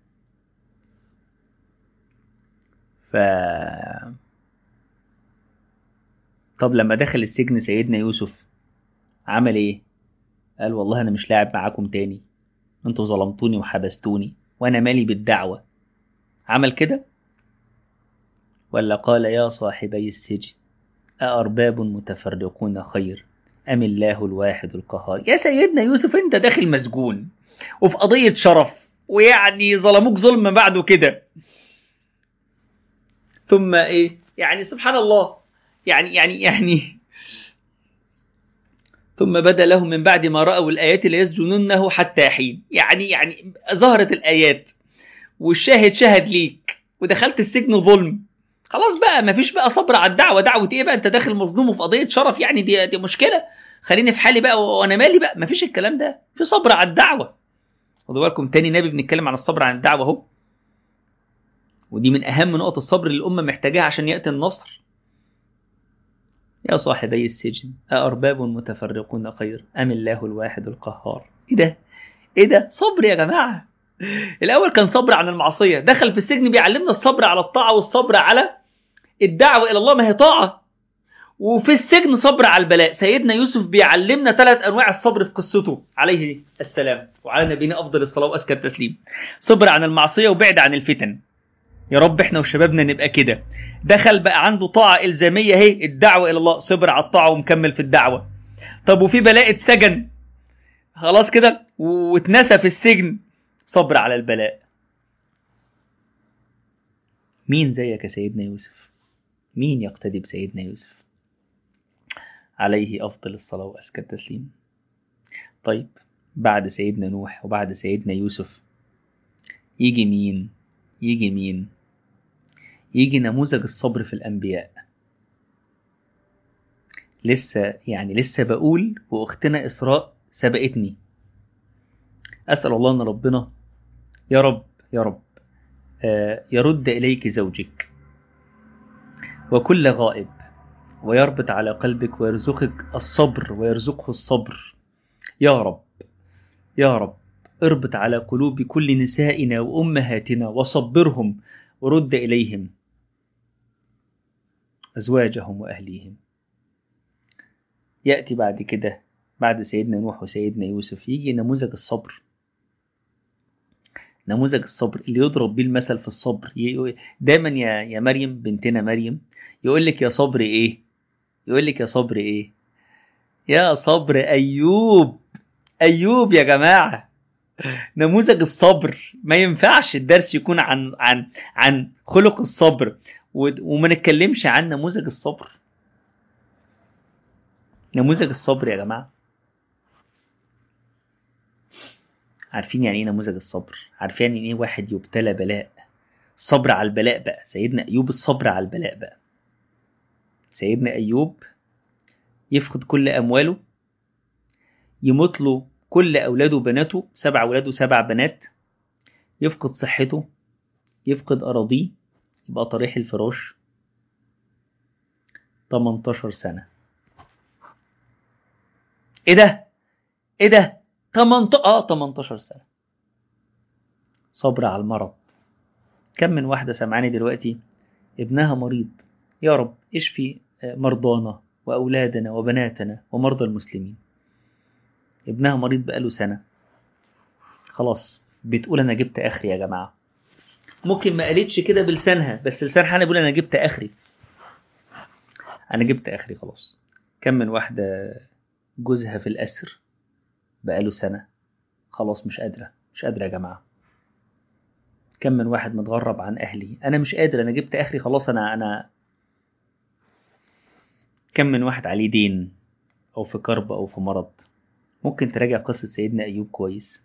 طب لما دخل السجن سيدنا يوسف عمل إيه؟ قال والله أنا مش لاعب معاكم تاني، أنتوا ظلمتوني وحبستوني وأنا مالي بالدعوة. عمل كده ولا قال يا صاحبي السجن أأرباب متفرقون خير أم الله الواحد القهار؟ يا سيدنا يوسف أنت داخل مسجون وفي قضية شرف ويعني ظلموك ظلم بعده كده، ثم إيه يعني سبحان الله يعني ثم بدا لهم من بعد ما رأوا الآيات ليسجننه حتى حين. يعني ظهرت الآيات والشاهد شهد ليك ودخلت السجن ظلم، خلاص بقى مفيش بقى صبر على الدعوة. دعوة ايه بقى انت داخل مظلوم وفي قضية شرف؟ يعني دي مشكلة، خليني في حالي بقى وانا مالي بقى. مفيش الكلام ده، في صبر على الدعوة. خدوا بالكم تاني نبي بنتكلم عن الصبر عن الدعوة اهو، ودي من اهم نقط الصبر اللي الامة محتاجاها عشان يأتي النصر. يا صاحبي السجن أأرباب متفرقون خير أم الله الواحد القهار؟ ايه ده صبر يا جماعة. الأول كان صبر عن المعصية، دخل في السجن بيعلمنا الصبر على الطاعة والصبر على الدعوة إلى الله، ما هي طاعة. وفي السجن صبر على البلاء. سيدنا يوسف بيعلمنا 3 أنواع الصبر في قصته عليه السلام وعلى نبينا أفضل الصلاة وأزكى التسليم. صبر عن المعصية وبعد عن الفتن. يا رب احنا وشبابنا نبقى كده. دخل بقى عنده طاعة إلزامية هي الدعوة إلى الله، صبر على الطاعة ومكمل في الدعوة. طب وفي بلاء اتسجن خلاص كده واتنسى في السجن، صبر على البلاء. مين زيك يا سيدنا يوسف؟ مين يقتدي بسيدنا يوسف عليه أفضل الصلاة وأزكى التسليم؟ طيب بعد سيدنا نوح وبعد سيدنا يوسف يجي مين؟ يجي نموذج الصبر في الأنبياء. لسه بقول وأختنا إسراء سبقتني. أسأل الله أن ربنا يا رب يرد إليك زوجك وكل غائب ويربط على قلبك ويرزقك الصبر ويرزقه الصبر. يا رب اربط على قلوب كل نسائنا وأمهاتنا وصبرهم ورد إليهم أزواجهم وأهليهم. يأتي بعد كده بعد سيدنا نوح وسيدنا يوسف يجي نموذج الصبر اللي يضرب بيه المثل في الصبر. دايما يا مريم بنتنا مريم يقول لك يا صبر ايه؟ يا صبر أيوب يا جماعة. نموذج الصبر ما ينفعش الدرس يكون عن خلق الصبر وما نتكلمش عن نموذج الصبر. نموذج الصبر يا جماعة، عارفين يعني ايه نموذج الصبر؟ عارفين يعني ايه واحد يبتلى بلاء؟ الصبر على البلاء بقى. سيدنا أيوب الصبر على البلاء بقى. سيدنا أيوب يفقد كل أمواله، يموت له كل أولاده وبناته، 7 أولاد و7 بنات، يفقد صحته، يفقد أراضيه، يبقى طريح الفراش 18 سنة. ايه ده 18 سنة صبر على المرض. كم من واحدة سمعاني دلوقتي ابنها مريض، يا رب اشفي مرضانا وأولادنا وبناتنا ومرضى المسلمين. ابنها مريض بقاله سنة، خلاص بتقول أنا جبت آخري يا جماعة. ممكن ما قالتش كده بلسانها بس لسانها بيقول أنا جبت آخري خلاص. كم من واحدة جوزها في الأسر بقاله سنة، خلاص مش قادرة يا جماعة. كم من واحد متغرب عن أهلي، أنا مش قادر، أنا جبت آخري خلاص. أنا كم من واحد عليه دين أو في كرب أو في مرض. ممكن تراجع قصة سيدنا أيوب كويس.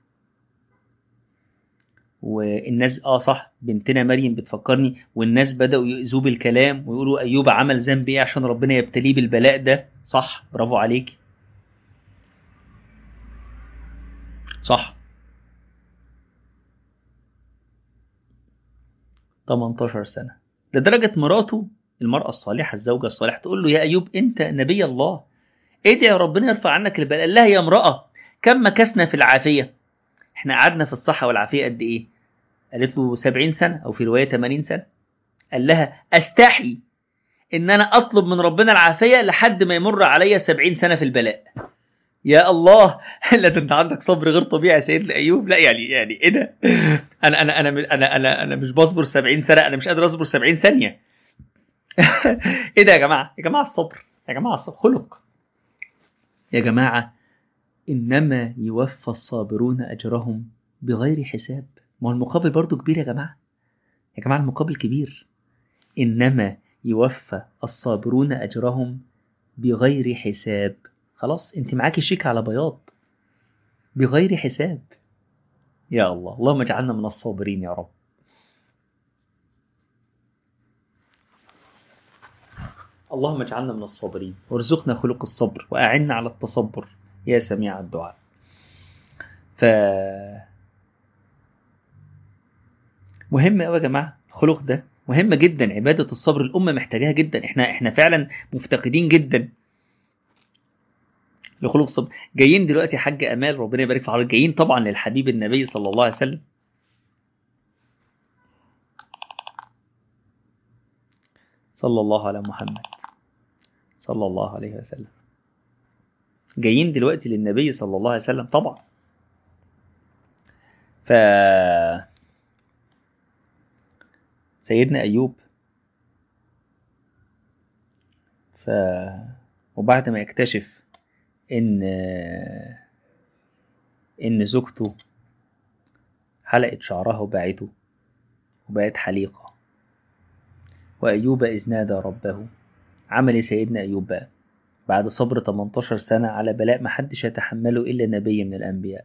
والناس صح بنتنا مريم بتفكرني، والناس بدأوا يؤذوه بالكلام ويقولوا أيوب عمل ذنب إيه عشان ربنا يبتليه بالبلاء ده. صح، برافو عليك، صح. 18 سنة، لدرجة مراته المرأة الصالحة الزوجة الصالحة تقول له يا أيوب أنت نبي الله، ادعي ربنا يرفع عنك البلاء. قال لها يا امرأة كم مكثنا في العافية، احنا قعدنا في الصحة والعافية قد ايه؟ قالت له 70 سنة أو في رواية 80 سنة. قال لها أستحي إن أنا أطلب من ربنا العافية لحد ما يمر عليا 70 سنة في البلاء. يا الله، لا ده أنت عندك صبر غير طبيعي يا سيدنا أيوب. لا يعني إيه ده؟ أنا مش بصبر 70 سنة، أنا مش قادر أصبر 70 ثانية. إيه ده يا جماعة؟ يا جماعة الصبر، يا جماعة الصبر خلق يا جماعة. إنما يوفى الصابرون أجرهم بغير حساب. ما هو المقابل برضو كبير يا جماعة، يا جماعة المقابل كبير. إنما يوفى الصابرون أجرهم بغير حساب. خلاص أنت معاكي شيك على بياض، بغير حساب. يا الله، اللهم اجعلنا من الصابرين يا رب. اللهم اجعلنا من الصابرين وارزقنا خلق الصبر وأعنا على التصبر يا سميع الدعاء. مهم قوي يا جماعة الخلق ده، مهمة جدا. عبادة الصبر الأمة محتاجاها جدا. احنا فعلا مفتقدين جدا لخلق الصبر. جايين دلوقتي يا حاج أمال ربنا يبارك في حضرتك، جايين طبعا للحبيب النبي صلى الله عليه وسلم. صلى الله على محمد صلى الله عليه وسلم. جايين دلوقتي للنبي صلى الله عليه وسلم طبعا. سيدنا أيوب وبعد ما يكتشف إن زوجته حلقت شعرها وباعته وبقت حليقة، وأيوب إذ نادى ربه. عمل سيدنا أيوب بقى بعد صبر 18 سنة على بلاء محدش يتحمله إلا نبي من الأنبياء.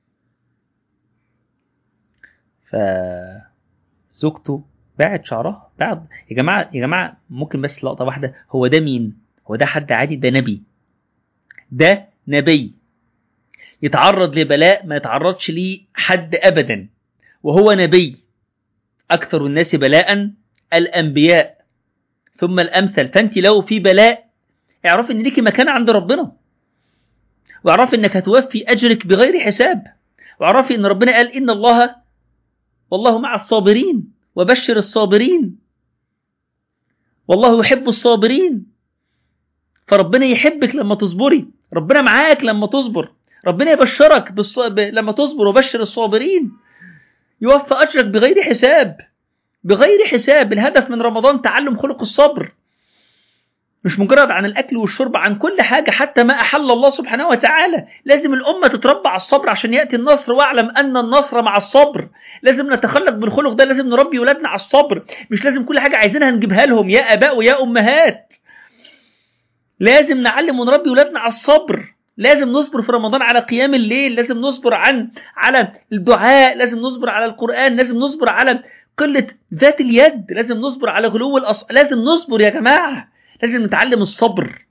فزوجته باعت شعرها. يا جماعة ممكن بس لقطة واحدة. هو ده مين؟ هو ده حد عادي؟ ده نبي، ده نبي يتعرض لبلاء ما يتعرضش ليه حد أبدا، وهو نبي. أكثر الناس بلاء الأنبياء ثم الأمثل. فأنت لو في بلاء اعرف إن ليكي مكان عند ربنا، واعرف إنك هتوفي أجرك بغير حساب، واعرفي إن ربنا قال إن الله والله مع الصابرين وبشر الصابرين والله يحب الصابرين. فربنا يحبك لما تصبري، ربنا معاك لما تصبر، ربنا يبشرك لما تصبر وبشر الصابرين. يوفى أجرك بغير حساب، بغير حساب. الهدف من رمضان تعلم خلق الصبر، مش مجرد عن الأكل والشرب، عن كل حاجة حتى ما أحل الله سبحانه وتعالى. لازم الأمة تتربى على الصبر عشان يأتي النصر، واعلم أن النصر مع الصبر. لازم نتخلق بالخلق ده، لازم نربي ولادنا على الصبر. مش لازم كل حاجة عايزينها نجيبها لهم يا آباء ويا أمهات. لازم نعلم ونربي ولادنا على الصبر. لازم نصبر في رمضان على قيام الليل، لازم نصبر على الدعاء، لازم نصبر على القرآن، لازم نصبر على قلة ذات اليد، لازم نصبر على غلو لازم نصبر يا جماعة. لازم نتعلم الصبر،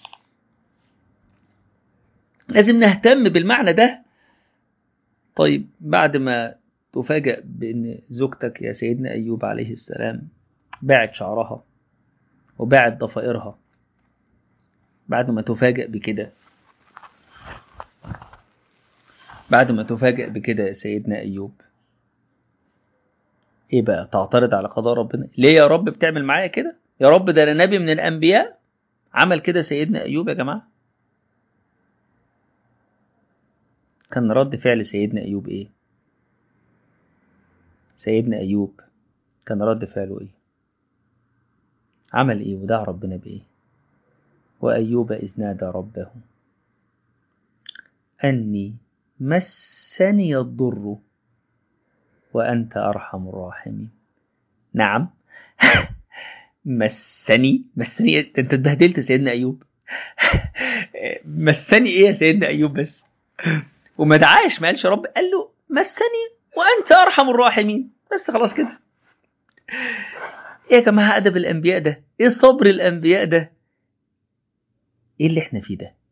لازم نهتم بالمعنى ده. طيب بعد ما تفاجأ بأن زوجتك يا سيدنا أيوب عليه السلام باعت شعرها وباعت ضفائرها، بعد ما تفاجأ بكده يا سيدنا أيوب، إيه بقى؟ تعترض على قضاء ربنا؟ ليه يا رب بتعمل معايا كده؟ يا رب ده أنا نبي من الأنبياء. عمل كده سيدنا أيوب يا جماعة. كان رد فعل سيدنا أيوب إيه؟ سيدنا أيوب كان رد فعله إيه؟ عمل إيه ودعا ربنا بإيه؟ وأيوب إذ نادى ربه أني مسني الضر وأنت أرحم الراحمين. نعم مسني أنت اتبهدلت سيدنا أيوب. مسني إيه يا سيدنا أيوب بس؟ وما دعاش، ما قالش رب، قال له مسني وأنت أرحم الراحمين بس. خلاص كده. إيه يا جماعة أدب الأنبياء ده؟ إيه صبر الأنبياء ده؟ إيه اللي إحنا فيه ده؟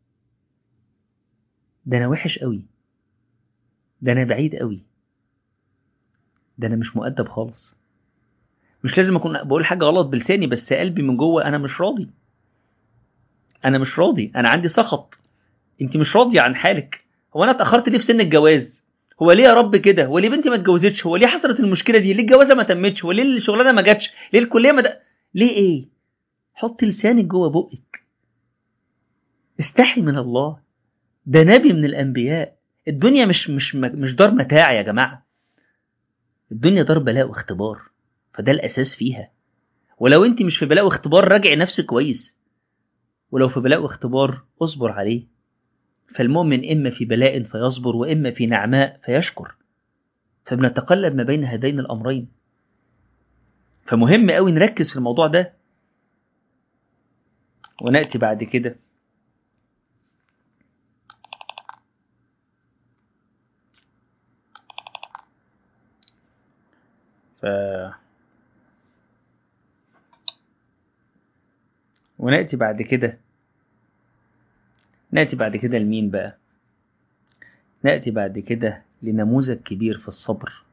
ده أنا وحش قوي، ده أنا بعيد قوي، ده أنا مش مؤدب خالص. مش لازم اكون بقول حاجه غلط بلساني، بس قلبي من جوه انا مش راضي، انا مش راضي، انا عندي سخط. انت مش راضيه عن حالك. هو انا اتاخرت ليه في سن الجواز؟ هو ليه يا رب كده؟ هو ليه بنتي ما اتجوزتش؟ هو ليه حصلت المشكله دي؟ ليه الجوازه ما تمتش؟ هو ليه الشغلانه ما جاتش؟ ليه الكليه ما ليه ايه؟ حط لسانك جوه بقك، استحي من الله. ده نبي من الانبياء. الدنيا مش دار متاع يا جماعه، الدنيا دار بلاء واختبار، فده الاساس فيها. ولو انت مش في بلاء واختبار راجعي نفسك كويس، ولو في بلاء واختبار اصبر عليه. فالمؤمن إما في بلاء فيصبر، وإما في نعماء فيشكر، فبنتقلب ما بين هذين الأمرين. فمهم قوي نركز في الموضوع ده. ونأتي بعد كده ف... ونأتي بعد كده نأتي بعد كده لمين بقى؟ نأتي بعد كده لنموذج كبير في الصبر.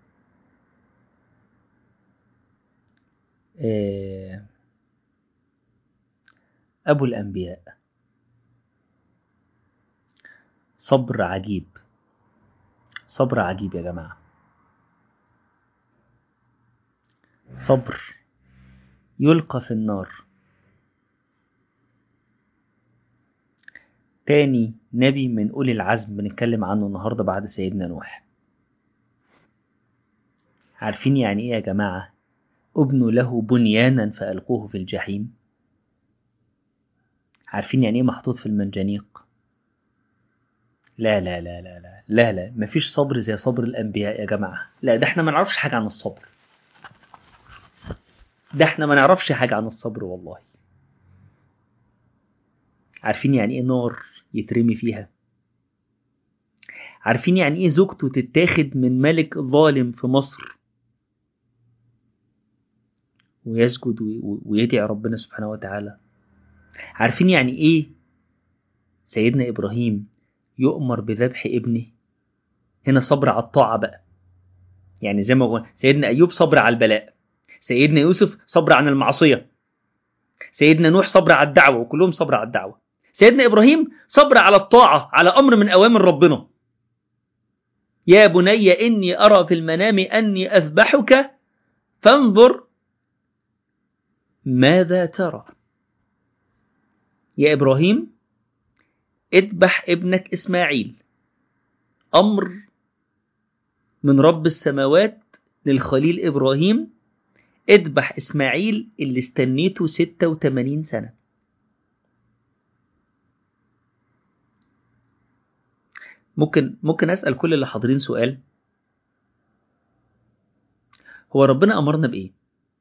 أبو الأنبياء، صبر عجيب، صبر عجيب يا جماعة. صبر يلقى في النار. تاني نبي من أولي العزم بنتكلم عنه النهاردة بعد سيدنا نوح. عارفين يعني إيه يا جماعة؟ ابنوا له بنيانا فألقوه في الجحيم. عارفين يعني إيه محطوط في المنجنيق؟ لا لا لا لا لا لا لا، مفيش صبر زي صبر الأنبياء يا جماعة. لا، ده احنا ما نعرفش حاجة عن الصبر، ده احنا ما نعرفش حاجة عن الصبر والله. عارفين يعني إيه نار يترمي فيها؟ عارفين يعني إيه زوجته تتاخد من ملك ظالم في مصر ويسجد ويدعي ربنا سبحانه وتعالى؟ عارفين يعني إيه سيدنا إبراهيم يؤمر بذبح ابنه؟ هنا صبر على الطاعة بقى. يعني زي ما قلنا سيدنا أيوب صبر على البلاء، سيدنا يوسف صبر عن المعصية، سيدنا نوح صبر على الدعوة، وكلهم صبر على الدعوة. سيدنا إبراهيم صبر على الطاعة، على أمر من أوامر ربنا. يا بني إني أرى في المنام أني أذبحك فانظر ماذا ترى. يا إبراهيم اذبح ابنك إسماعيل، أمر من رب السماوات للخليل إبراهيم، اذبح إسماعيل اللي استنيته 86 سنة. ممكن أسأل كل اللي حاضرين سؤال؟ هو ربنا أمرنا بإيه؟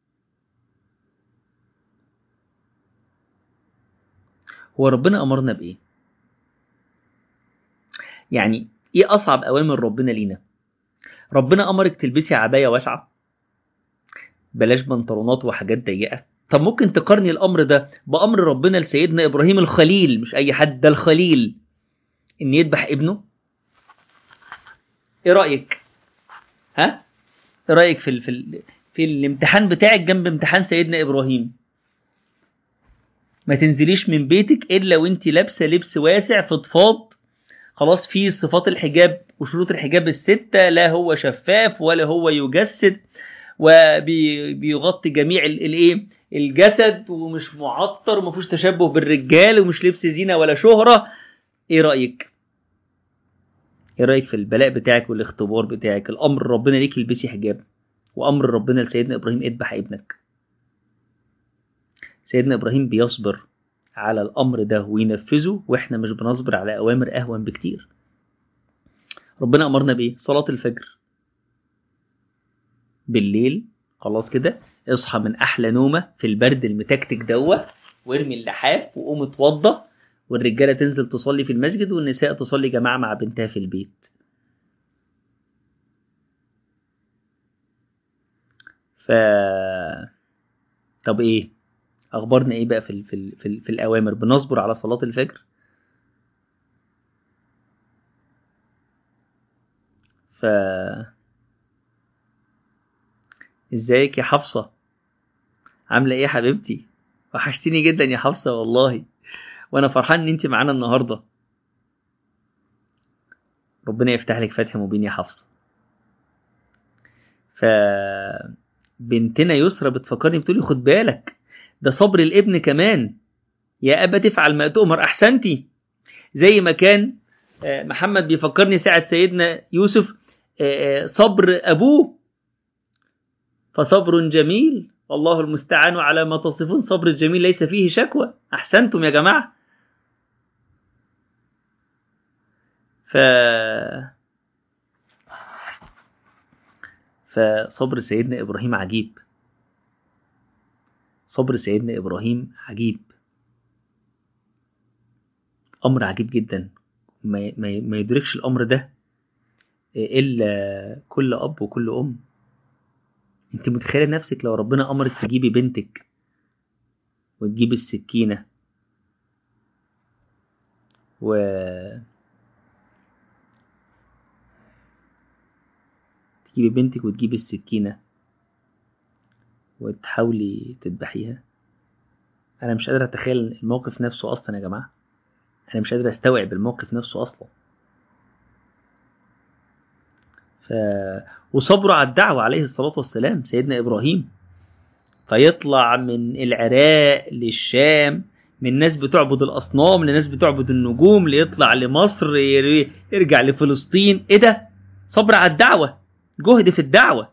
هو ربنا أمرنا بإيه؟ يعني إيه أصعب أوامر ربنا لينا؟ ربنا أمرك تلبسي عباية واسعة، بلاش بنطلونات وحاجات ضيقة. طب ممكن تقارني الأمر ده بأمر ربنا لسيدنا إبراهيم الخليل، مش أي حد، ده الخليل، إن يذبح ابنه؟ إيه رأيك؟ ها؟ إيه رأيك في الامتحان بتاعك جنب امتحان سيدنا إبراهيم؟ ما تنزليش من بيتك إلا وإنت لابسة لبس واسع فضفاض، خلاص فيه صفات الحجاب وشروط الحجاب الستة، لا هو شفاف ولا هو يجسد، وبيغطي جميع الايه الجسد، ومش معطر ومفيش تشبه بالرجال، ومش لبس زينة ولا شهرة. ايه رأيك؟ ايه رأيك في البلاء بتاعك والاختبار بتاعك؟ الامر ربنا ليك البسي حجاب، وامر ربنا لسيدنا ابراهيم اذبح ابنك. سيدنا ابراهيم بيصبر على الامر ده وينفذه، واحنا مش بنصبر على اوامر اهون بكتير. ربنا امرنا بايه؟ صلاة الفجر بالليل، خلاص كده اصحى من احلى نومه في البرد المتكتك دوه، وارمي اللحاف وقوم اتوضى، والرجاله تنزل تصلي في المسجد، والنساء تصلي جماعه مع بنتها في البيت. ف طب ايه اخبارنا؟ ايه بقى في الاوامر؟ بنصبر على صلاه الفجر؟ ف ازيك يا حفصه؟ عاملة ايه يا حبيبتي؟ وحشتيني جدا يا حفصة والله، وانا فرحان ان انت معانا النهاردة. ربنا يفتح لك فتح مبين يا حفصة. فبنتنا يسرى بتفكرني بتقولي خد بالك ده صبر الابن كمان، يا أبا تفعل ما تؤمر. أحسنتي. زي ما كان محمد بيفكرني ساعة سيدنا يوسف صبر أبوه، فصبر جميل والله المستعان على ما تصفون. صبر الجميل ليس فيه شكوى. أحسنتم يا جماعة. فصبر سيدنا إبراهيم عجيب. صبر سيدنا إبراهيم عجيب، أمر عجيب جدا. ما يدركش الأمر ده إلا كل أب وكل أم. أنت متخيلة نفسك لو ربنا أمرك تجيبي بنتك وتجيبي السكينة تجيبي بنتك وتجيبي السكينة وتحاولي تذبحيها؟ أنا مش قادر أتخيل الموقف نفسه أصلا يا جماعة. أنا مش قادر أستوعب الموقف نفسه أصلا. وصبره على الدعوة عليه الصلاة والسلام سيدنا إبراهيم. فيطلع من العراق للشام، من ناس بتعبد الأصنام لناس بتعبد النجوم، ليطلع لمصر، يرجع لفلسطين. إيه ده؟ صبر على الدعوة، جهد في الدعوة،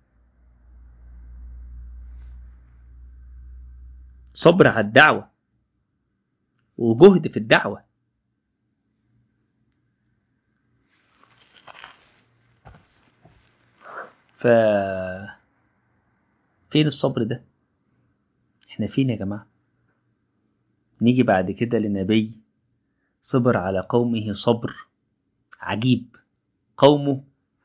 صبر على الدعوة وجهد في الدعوة. فين الصبر ده؟ احنا فين يا جماعة؟ نيجي بعد كده لنبي صبر على قومه صبر عجيب. قومه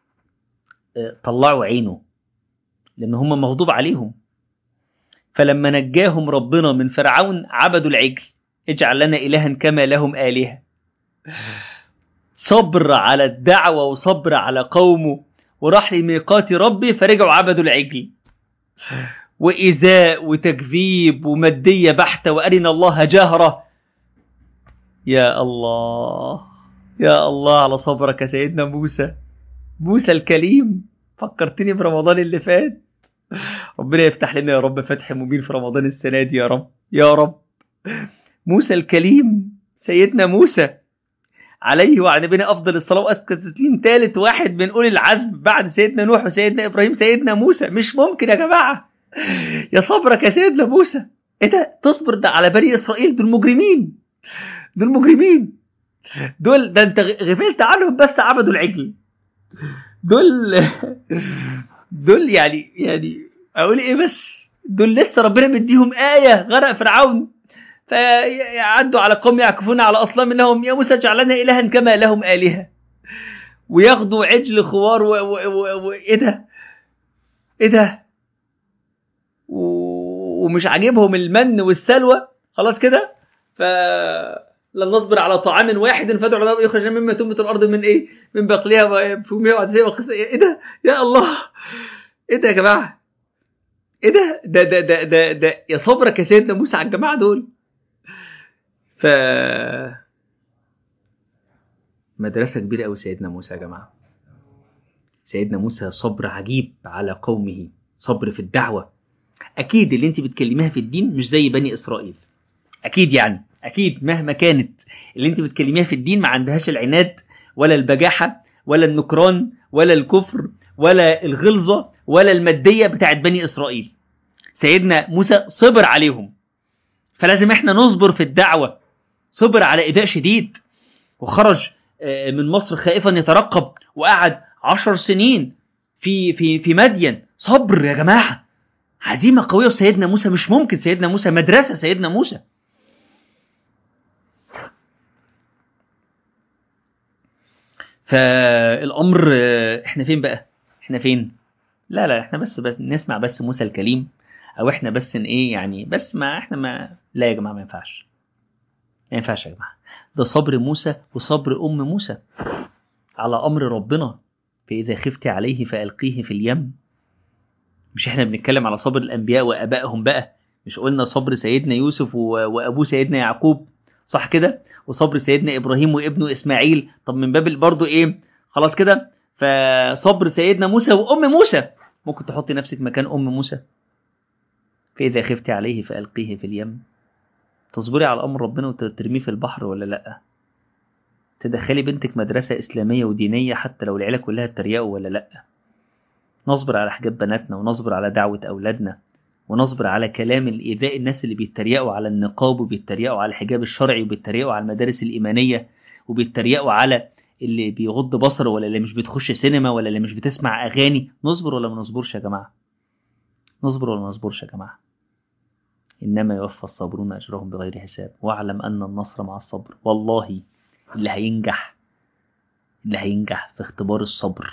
طلعوا عينه لأن هم مغضوب عليهم، فلما نجاهم ربنا من فرعون عبدوا العجل. اجعل لنا إلها كما لهم آلهة. صبر على الدعوة وصبر على قومه، وراح لميقات ربي فرجعوا عبدوا العجل. وإزاء وتكذيب ومادية بحتة وأرنا الله جهرة. يا الله يا الله على صبرك يا سيدنا موسى الكليم. فكرتني برمضان اللي فات. ربنا يفتح لنا يا رب فتح مبين في رمضان السنة دي يا رب يا رب. موسى الكليم سيدنا موسى عليه وعلى نبينا أفضل الصلاة وأزكى التسليم، ثالث واحد من أولي العزم بعد سيدنا نوح وسيدنا إبراهيم سيدنا موسى. مش ممكن يا جماعة. يا صبرك يا سيدنا موسى. إيه ده؟ تصبر ده على بني إسرائيل؟ دول مجرمين، دول مجرمين، دول ده أنت غفلت عنهم بس عبدوا العجل. دول يعني أقول إيه بس؟ دول لسه ربنا مديهم آية غرق فرعون، فيعدوا على قوم يعكفون على أصنام لهم. يا موسى اجعل لنا إلها كما لهم آلهة. وياخدوا عجل خوار وإيه ده؟ إيه ده؟ ومش عاجبهم المن والسلوى. خلاص كده. فلن نصبر على طعام واحد فادعوا لنا يخرج مما تنبت الأرض من إيه؟ من بقلها وفومها وعدسها وقصة. إيه ده؟ يا الله. إيه ده يا جماعة؟ إيه ده؟ ده يا صبرك يا سيدنا موسى على الجماعة دول. مدرسة كبيرة أوي سيدنا موسى يا جماعة. سيدنا موسى صبر عجيب على قومه، صبر في الدعوة. أكيد اللي انت بتكلميها في الدين مش زي بني إسرائيل. أكيد يعني أكيد مهما كانت اللي انت بتكلميها في الدين ما عندهاش العناد ولا البجاحة ولا النكران ولا الكفر ولا الغلظة ولا المادية بتاعت بني إسرائيل. سيدنا موسى صبر عليهم، فلازم احنا نصبر في الدعوة. صبر على إيذاء شديد، وخرج من مصر خائفا يترقب، وقعد 10 سنين في مدين. صبر يا جماعة، عزيمة قوية. سيدنا موسى مش ممكن. سيدنا موسى مدرسة. سيدنا موسى فالأمر احنا فين بقى؟ احنا فين؟ لا احنا بس نسمع بس موسى الكليم، او احنا بس ايه يعني، بس ما احنا ما لا يا جماعة ما ينفعش. ما ينفعش يا جماعة. ده صبر موسى وصبر أم موسى على أمر ربنا. فإذا خفت عليه فألقيه في اليم. مش احنا بنتكلم على صبر الأنبياء وآبائهم بقى مش قلنا صبر سيدنا يوسف وأبوه سيدنا يعقوب، صح كده؟ وصبر سيدنا إبراهيم وابنه إسماعيل. طب من باب برضو إيه، خلاص كده، فصبر سيدنا موسى وأم موسى. ممكن تحطي نفسك مكان أم موسى؟ فإذا خفت عليه فألقيه في اليم. تصبري على أمر ربنا وترميه في البحر ولا لأ؟ تدخلي بنتك مدرسة إسلامية ودينية حتى لو العيلة كلها تريقوا ولا لأ؟ نصبر على حجاب بناتنا، ونصبر على دعوة أولادنا، ونصبر على كلام الإيذاء، الناس اللي بيتريقوا على النقاب وبيتريقوا على الحجاب الشرعي وبيتريقوا على المدارس الإيمانية وبيتريقوا على اللي بيغض بصره ولا اللي مش بتخش سينما ولا اللي مش بتسمع أغاني. نصبر ولا ما نصبرش يا جماعة؟ نصبر ولا ما نصبرش يا جماعة؟ إنما يوفى الصابرون أجرهم بغير حساب. واعلم أن النصر مع الصبر. والله اللي هينجح في اختبار الصبر،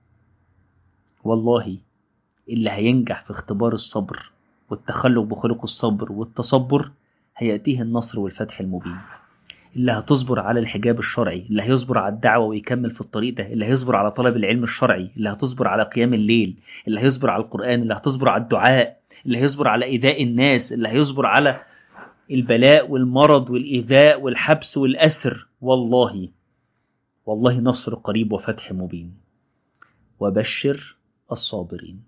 والله اللي هينجح في اختبار الصبر والتخلق بخلق الصبر والتصبر هيأتيه النصر والفتح المبين. اللي هتصبر على الحجاب الشرعي، اللي هيصبر على الدعوة ويكمل في الطريق ده، اللي هيصبر على طلب العلم الشرعي، اللي هتصبر على قيام الليل، اللي هيصبر على القرآن، اللي هتصبر على الدعاء، اللي هيصبر على إيذاء الناس، اللي هيصبر على البلاء والمرض والإيذاء والحبس والأسر، والله نصر قريب وفتح مبين. وبشر الصابرين.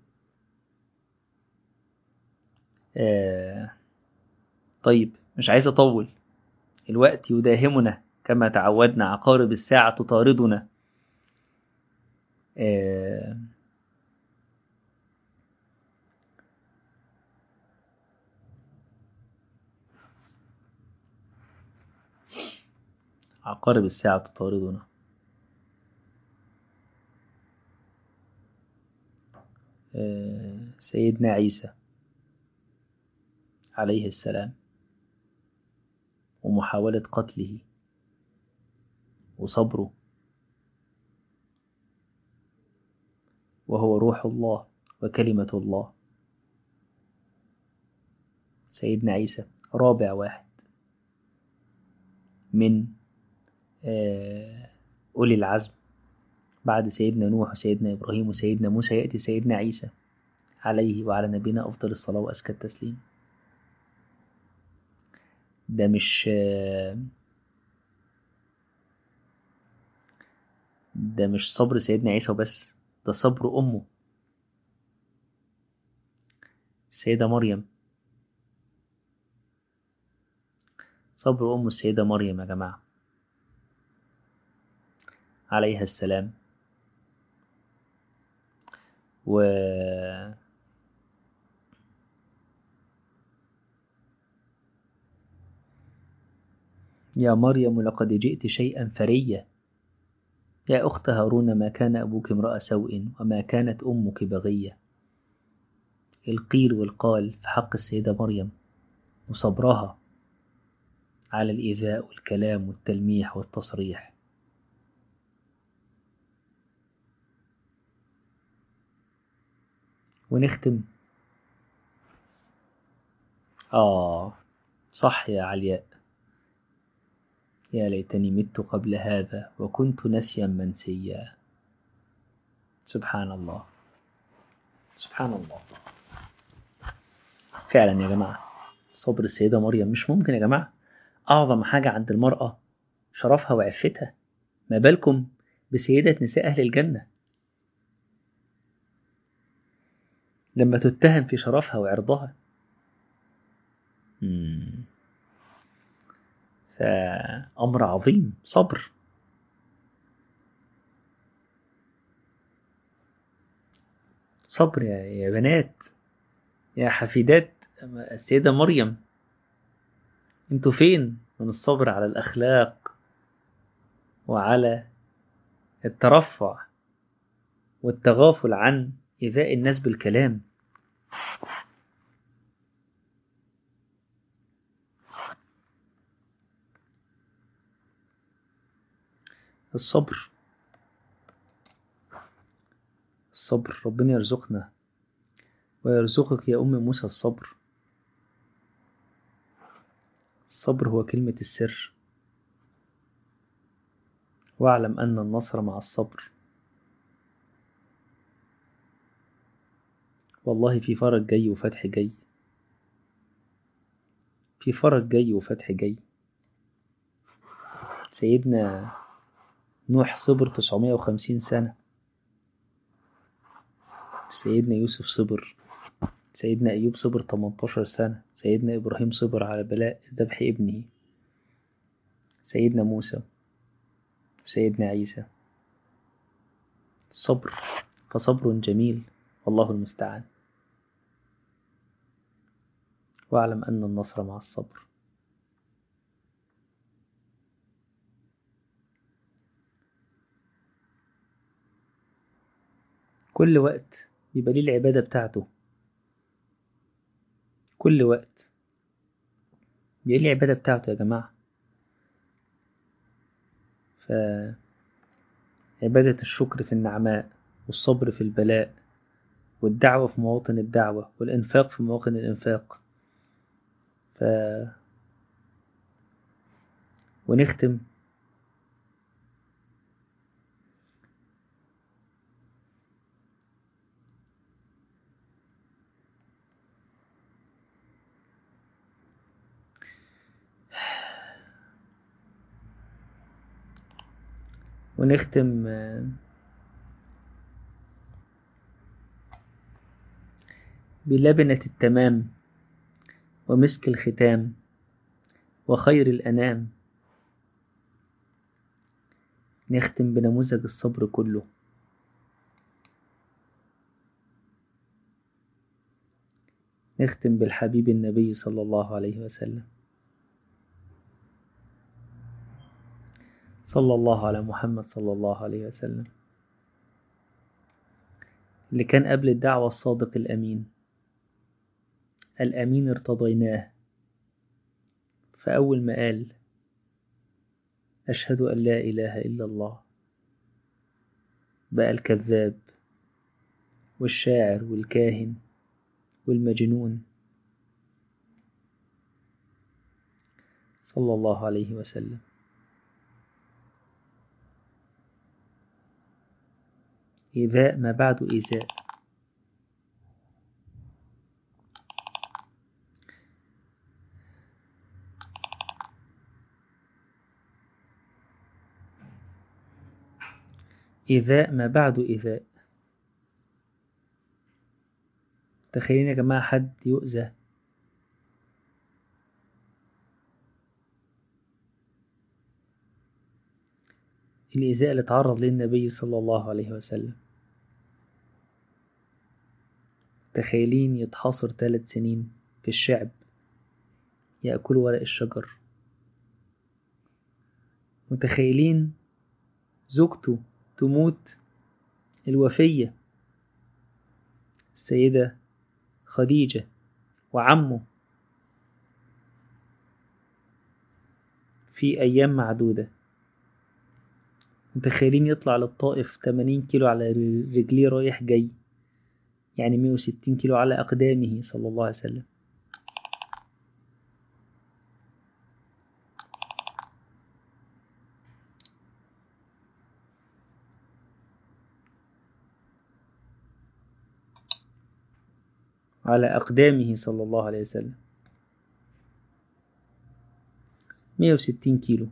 طيب مش عايز أطول، الوقت يداهمنا كما تعودنا، عقارب الساعة تطاردنا. عقارب الساعة تطاردنا. سيدنا عيسى عليه السلام ومحاولة قتله وصبره، وهو روح الله وكلمة الله. سيدنا عيسى رابع واحد من أولي العزم. بعد سيدنا نوح وسيدنا إبراهيم وسيدنا موسى يأتي سيدنا عيسى عليه وعلى نبينا أفضل الصلاة وأزكى التسليم. ده مش صبر سيدنا عيسى وبس، ده صبر أمه السيدة مريم. صبر أم السيدة مريم يا جماعة عليها السلام. يا مريم لقد جئت شيئا فريا، يا أخت هارون ما كان أبوك امرأ سوء وما كانت أمك بغية. القيل والقال في حق السيدة مريم وصبرها على الإيذاء والكلام والتلميح والتصريح. ونختم. صح يا علياء، يا ليتني مت قبل هذا وكنت نسيا منسيا. سبحان الله، سبحان الله. فعلا يا جماعة صبر السيدة مريم مش ممكن يا جماعة. أعظم حاجة عند المرأة شرفها وعفتها، ما بالكم بسيدة نساء أهل الجنة لما تتهم في شرفها وعرضها. فأمر عظيم. صبر. صبر يا بنات، يا حفيدات السيدة مريم، انتوا فين من الصبر على الأخلاق وعلى الترفع والتغافل عن إيذاء الناس بالكلام؟ الصبر. الصبر، ربنا يرزقنا ويرزقك يا أم موسى الصبر. الصبر هو كلمة السر. واعلم أن النصر مع الصبر. والله في فرج جاي وفتح جاي. في فرج جاي وفتح جاي. سيدنا نوح صبر 950 سنة، سيدنا يوسف صبر، سيدنا أيوب صبر 18 سنة، سيدنا إبراهيم صبر على بلاء ذبح ابنه، سيدنا موسى، سيدنا عيسى. صبر، فصبر جميل والله المستعان. واعلم أن النصر مع الصبر. كل وقت يبقى ليه العبادة بتاعته، كل وقت يبقى ليه العبادة بتاعته يا جماعة. فعبادة الشكر في النعماء، والصبر في البلاء، والدعوة في مواطن الدعوة، والإنفاق في مواطن الإنفاق. ونختم ونختم بلبنة التمام ومسك الختام وخير الأنام. نختم بنموذج الصبر كله. نختم بالحبيب النبي صلى الله عليه وسلم. صلى الله على محمد صلى الله عليه وسلم، اللي كان قبل الدعوة الصادق الأمين. الأمين ارتضيناه، فأول ما قال أشهد أن لا إله إلا الله بقى الكذاب والشاعر والكاهن والمجنون. صلى الله عليه وسلم. إيذاء ما بعد إيذاء. إيذاء ما بعد إيذاء. تخيلين يا جماعة حد يؤذى الإيذاء اللي تعرض للنبي صلى الله عليه وسلم. تخيلين يتحاصر 3 سنين في الشعب يأكل ورق الشجر. متخيلين زوجته تموت، الوفية السيدة خديجة، وعمه في أيام معدودة. متخيلين يطلع للطائف 80 كيلو على رجليه رايح جاي، يعني 160 كيلو على أقدامه صلى الله عليه وسلم. على أقدامه صلى الله عليه وسلم 160 كيلو.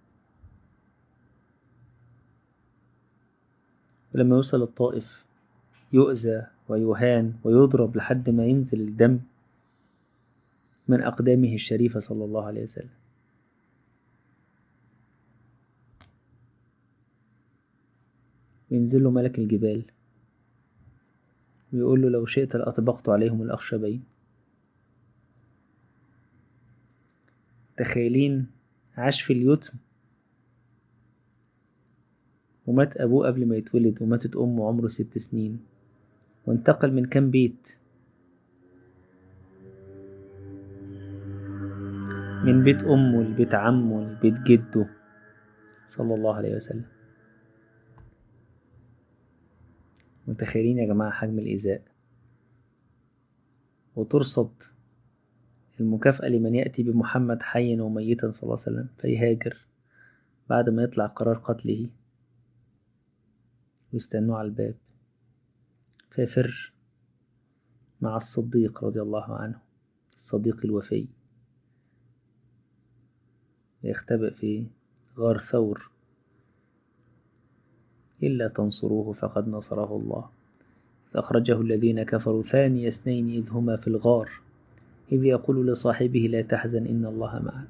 ولما يوصل الطائف يؤذى ويهان ويضرب لحد ما ينزل الدم من أقدامه الشريفة صلى الله عليه وسلم. ينزل له ملك الجبال ويقول له لو شئت لأطبقت عليهم الأخشبين. تخيلين عاش في اليتم ومات أبوه قبل ما يتولد، وماتت أمه عمره 6 سنين، وانتقل من كام بيت، من بيت أمه لبيت عمه لبيت جده صلى الله عليه وسلم. متخيلين يا جماعة حجم الإيذاء؟ وترصد المكافأة لمن يأتي بمحمد حيا وميتا صلى الله عليه وسلم فيهاجر بعد ما يطلع قرار قتله، ويستنوه على الباب فيفر مع الصديق رضي الله عنه، الصديق الوفي يختبئ في غار ثور إلا تنصروه فقد نصره الله فأخرجه الذين كفروا ثاني اثنين إذ هما في الغار إذ يقول لصاحبه لا تحزن إن الله معنا.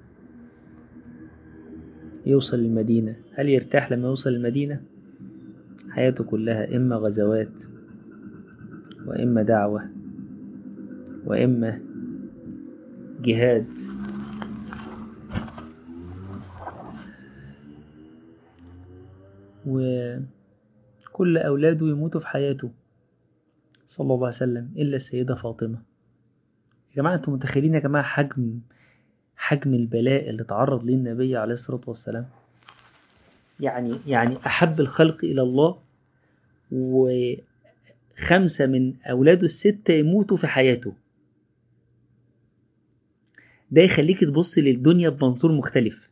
يوصل المدينة، هل يرتاح لما يوصل المدينة؟ حياته كلها إما غزوات وإما دعوة وإما جهاد. وكل أولاده يموتوا في حياته صلى الله عليه وسلم إلا السيدة فاطمة. يا جماعة أنتم متخيلين يا جماعة حجم البلاء اللي تعرض ليه النبي عليه الصلاة والسلام؟ يعني أحب الخلق إلى الله و5 من أولاده ال6 يموتوا في حياته. ده يخليك تبص للدنيا بمنظور مختلف.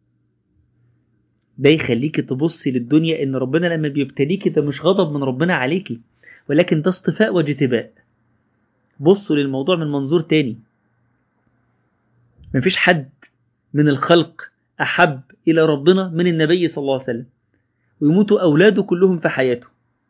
ده يخليك تبص للدنيا إن ربنا لما بيبتليك ده مش غضب من ربنا عليكي، ولكن ده اصطفاء واجتباء. بصوا للموضوع من منظور تاني. مفيش حد من الخلق أحب إلى ربنا من النبي صلى الله عليه وسلم، ويموتوا أولاده كلهم في حياته.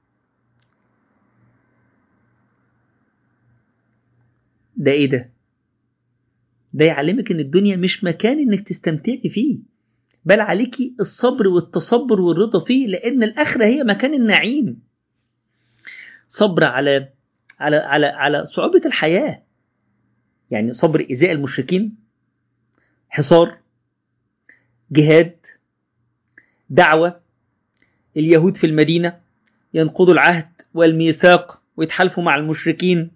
ده إيه ده؟ ده يعلمك إن الدنيا مش مكان إنك تستمتعي فيه، بل عليكي الصبر والتصبر والرضا فيه، لأن الآخرة هي مكان النعيم. صبر على صعوبة الحياة، يعني صبر إزاء المشركين، حصار، جهاد، دعوة، اليهود في المدينة ينقضوا العهد والميثاق ويتحالفوا مع المشركين،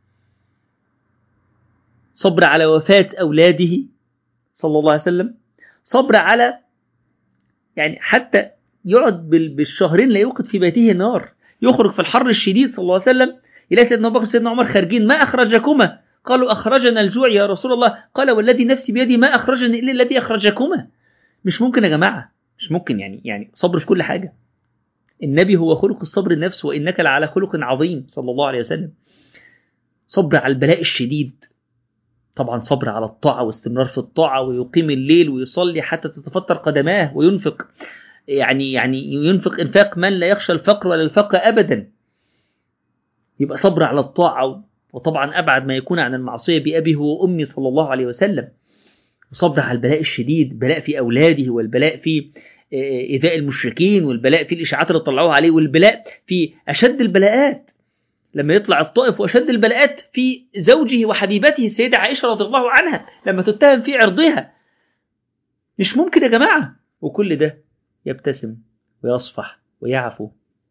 صبر على وفاة أولاده صلى الله عليه وسلم، صبر على يعني حتى يقعد بالشهرين لا يوقد في بيته نار، يخرج في الحر الشديد صلى الله عليه وسلم، يلاقي سيدنا أبو بكر وسيدنا عمر خارجين، ما أخرجكما؟ قالوا أخرجنا الجوع يا رسول الله. قال والذي نفسي بيدي ما أخرجني إلا الذي أخرجكما. مش ممكن يا جماعة، مش ممكن. يعني صبر في كل حاجة. النبي هو خلق الصبر النفس، وإنك لعلى خلق عظيم صلى الله عليه وسلم. صبر على البلاء الشديد، طبعا صبر على الطاعة واستمرار في الطاعة، ويقيم الليل ويصلي حتى تتفطر قدماه، وينفق يعني ينفق إنفاق من لا يخشى الفقر ولا الفقر أبدا. يبقى صبر على الطاعة، وطبعا أبعد ما يكون عن المعصية بأبيه وأمي صلى الله عليه وسلم. وصبر على البلاء الشديد، البلاء في أولاده، والبلاء في إيذاء المشركين، والبلاء في الإشاعات اللي طلعوها عليه، والبلاء في أشد البلاءات لما يطلع الطائف، وأشد البلاءات في زوجه وحبيبته السيدة عائشة رضي الله عنها لما تتهم في عرضها. مش ممكن يا جماعة. وكل ده يبتسم ويصفح ويعفو.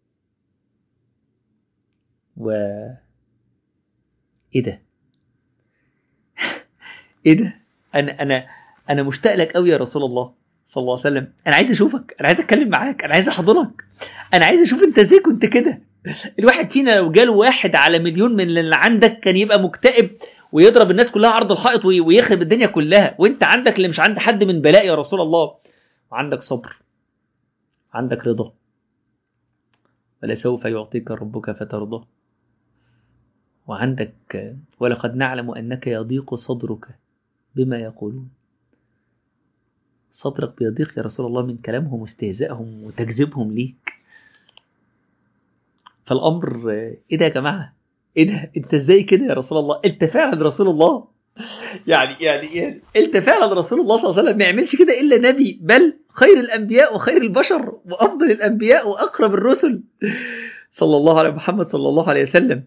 إيه ده؟ إيه ده؟ أنا مشتاق لك قوي يا رسول الله صلى الله عليه وسلم. أنا عايز أشوفك، أنا عايز أتكلم معاك، أنا عايز أحضنك، أنا عايز أشوف أنت إزاي كنت كده. الواحد فينا لو جاله 1 على مليون من اللي عندك كان يبقى مكتئب ويضرب الناس كلها عرض الحائط ويخرب الدنيا كلها. وانت عندك اللي مش عند حد من بلاء يا رسول الله. وعندك صبر، عندك رضا، ولسوف يعطيك ربك فترضى. وعندك ولقد نعلم أنك يضيق صدرك بما يقولون. صدرك بيضيق يا رسول الله من كلامهم واستهزائهم وتكذيبهم ليك. فالأمر إيه ده يا جماعة؟ إيه ده؟ أنت إزاي كده يا رسول الله؟ أنت فعلا رسول الله. يعني أنت فعلا رسول الله صلى الله عليه وسلم. ما يعملش كده إلا نبي، بل خير الأنبياء وخير البشر وأفضل الأنبياء وأقرب الرسل صلى الله على محمد صلى الله عليه وسلم.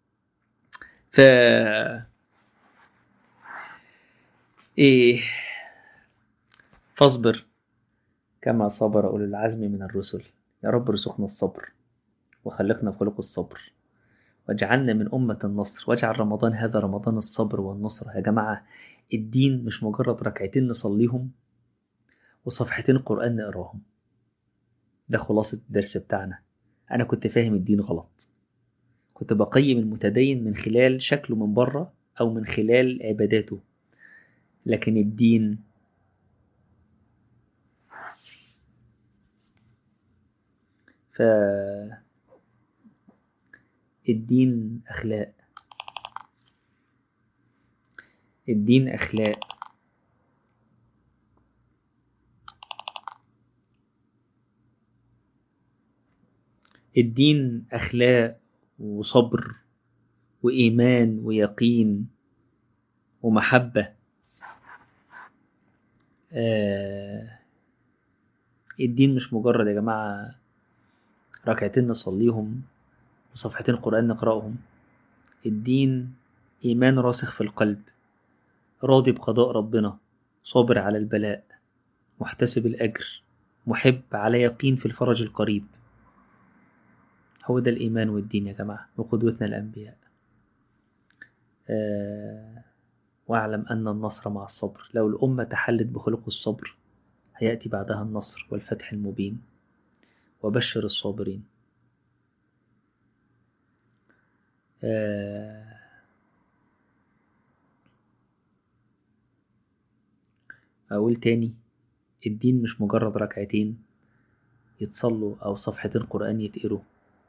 فاصبر كما صبر أولي العزم من الرسل. يا رب ارزقنا الصبر، وخلقنا في خلق الصبر، واجعلنا من أمة النصر، واجعل رمضان هذا رمضان الصبر والنصر. يا جماعة الدين مش مجرد ركعتين نصليهم وصفحتين قرآن نقراهم. ده خلاصة الدرس بتاعنا. أنا كنت فاهم الدين غلط، كنت بقيم المتدين من خلال شكله من بره أو من خلال عباداته. لكن الدين أخلاق. الدين أخلاق. الدين أخلاق وصبر وإيمان ويقين ومحبة. الدين مش مجرد يا جماعة ركعتين نصليهم وصفحتين قرآن نقرأهم. الدين إيمان راسخ في القلب، راضي بقضاء ربنا، صابر على البلاء، محتسب الأجر، محب، على يقين في الفرج القريب. هو ده الإيمان والدين يا جماعة، وقدوتنا الأنبياء. واعلم أن النصر مع الصبر. لو الأمة تحلت بخلق الصبر هيأتي بعدها النصر والفتح المبين. وبشر الصابرين. أقول تاني، الدين مش مجرد ركعتين يتصلوا أو صفحتين قرآن يتقروا.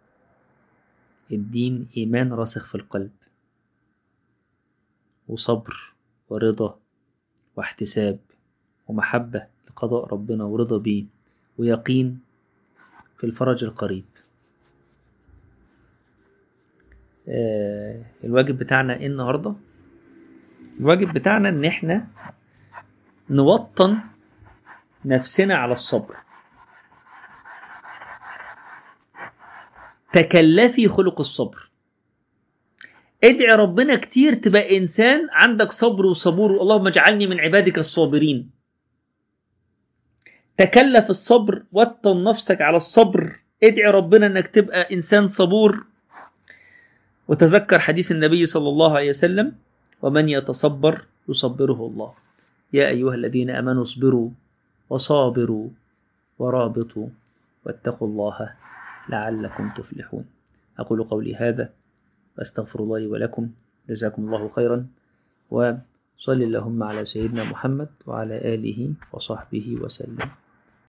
الدين إيمان راسخ في القلب، وصبر ورضا واحتساب ومحبة لقضاء ربنا ورضا بيه، ويقين في الفرج القريب. الواجب بتاعنا إيه النهاردة؟ الواجب بتاعنا إن إحنا نوطن نفسنا على الصبر. تكلفي خلق الصبر. ادعي ربنا كتير تبقى إنسان عندك صبر وصبور. اللهم اجعلني من عبادك الصابرين. تكلف الصبر، وطن نفسك على الصبر، ادعي ربنا انك تبقى إنسان صبور. وتذكر حديث النبي صلى الله عليه وسلم: ومن يتصبر يصبره الله. يا أيها الذين آمنوا اصبروا وصابروا ورابطوا واتقوا الله لعلكم تفلحون. أقول قولي هذا وأستغفر الله لي ولكم. جزاكم الله خيرا، وصل اللهم على سيدنا محمد وعلى آله وصحبه وسلم.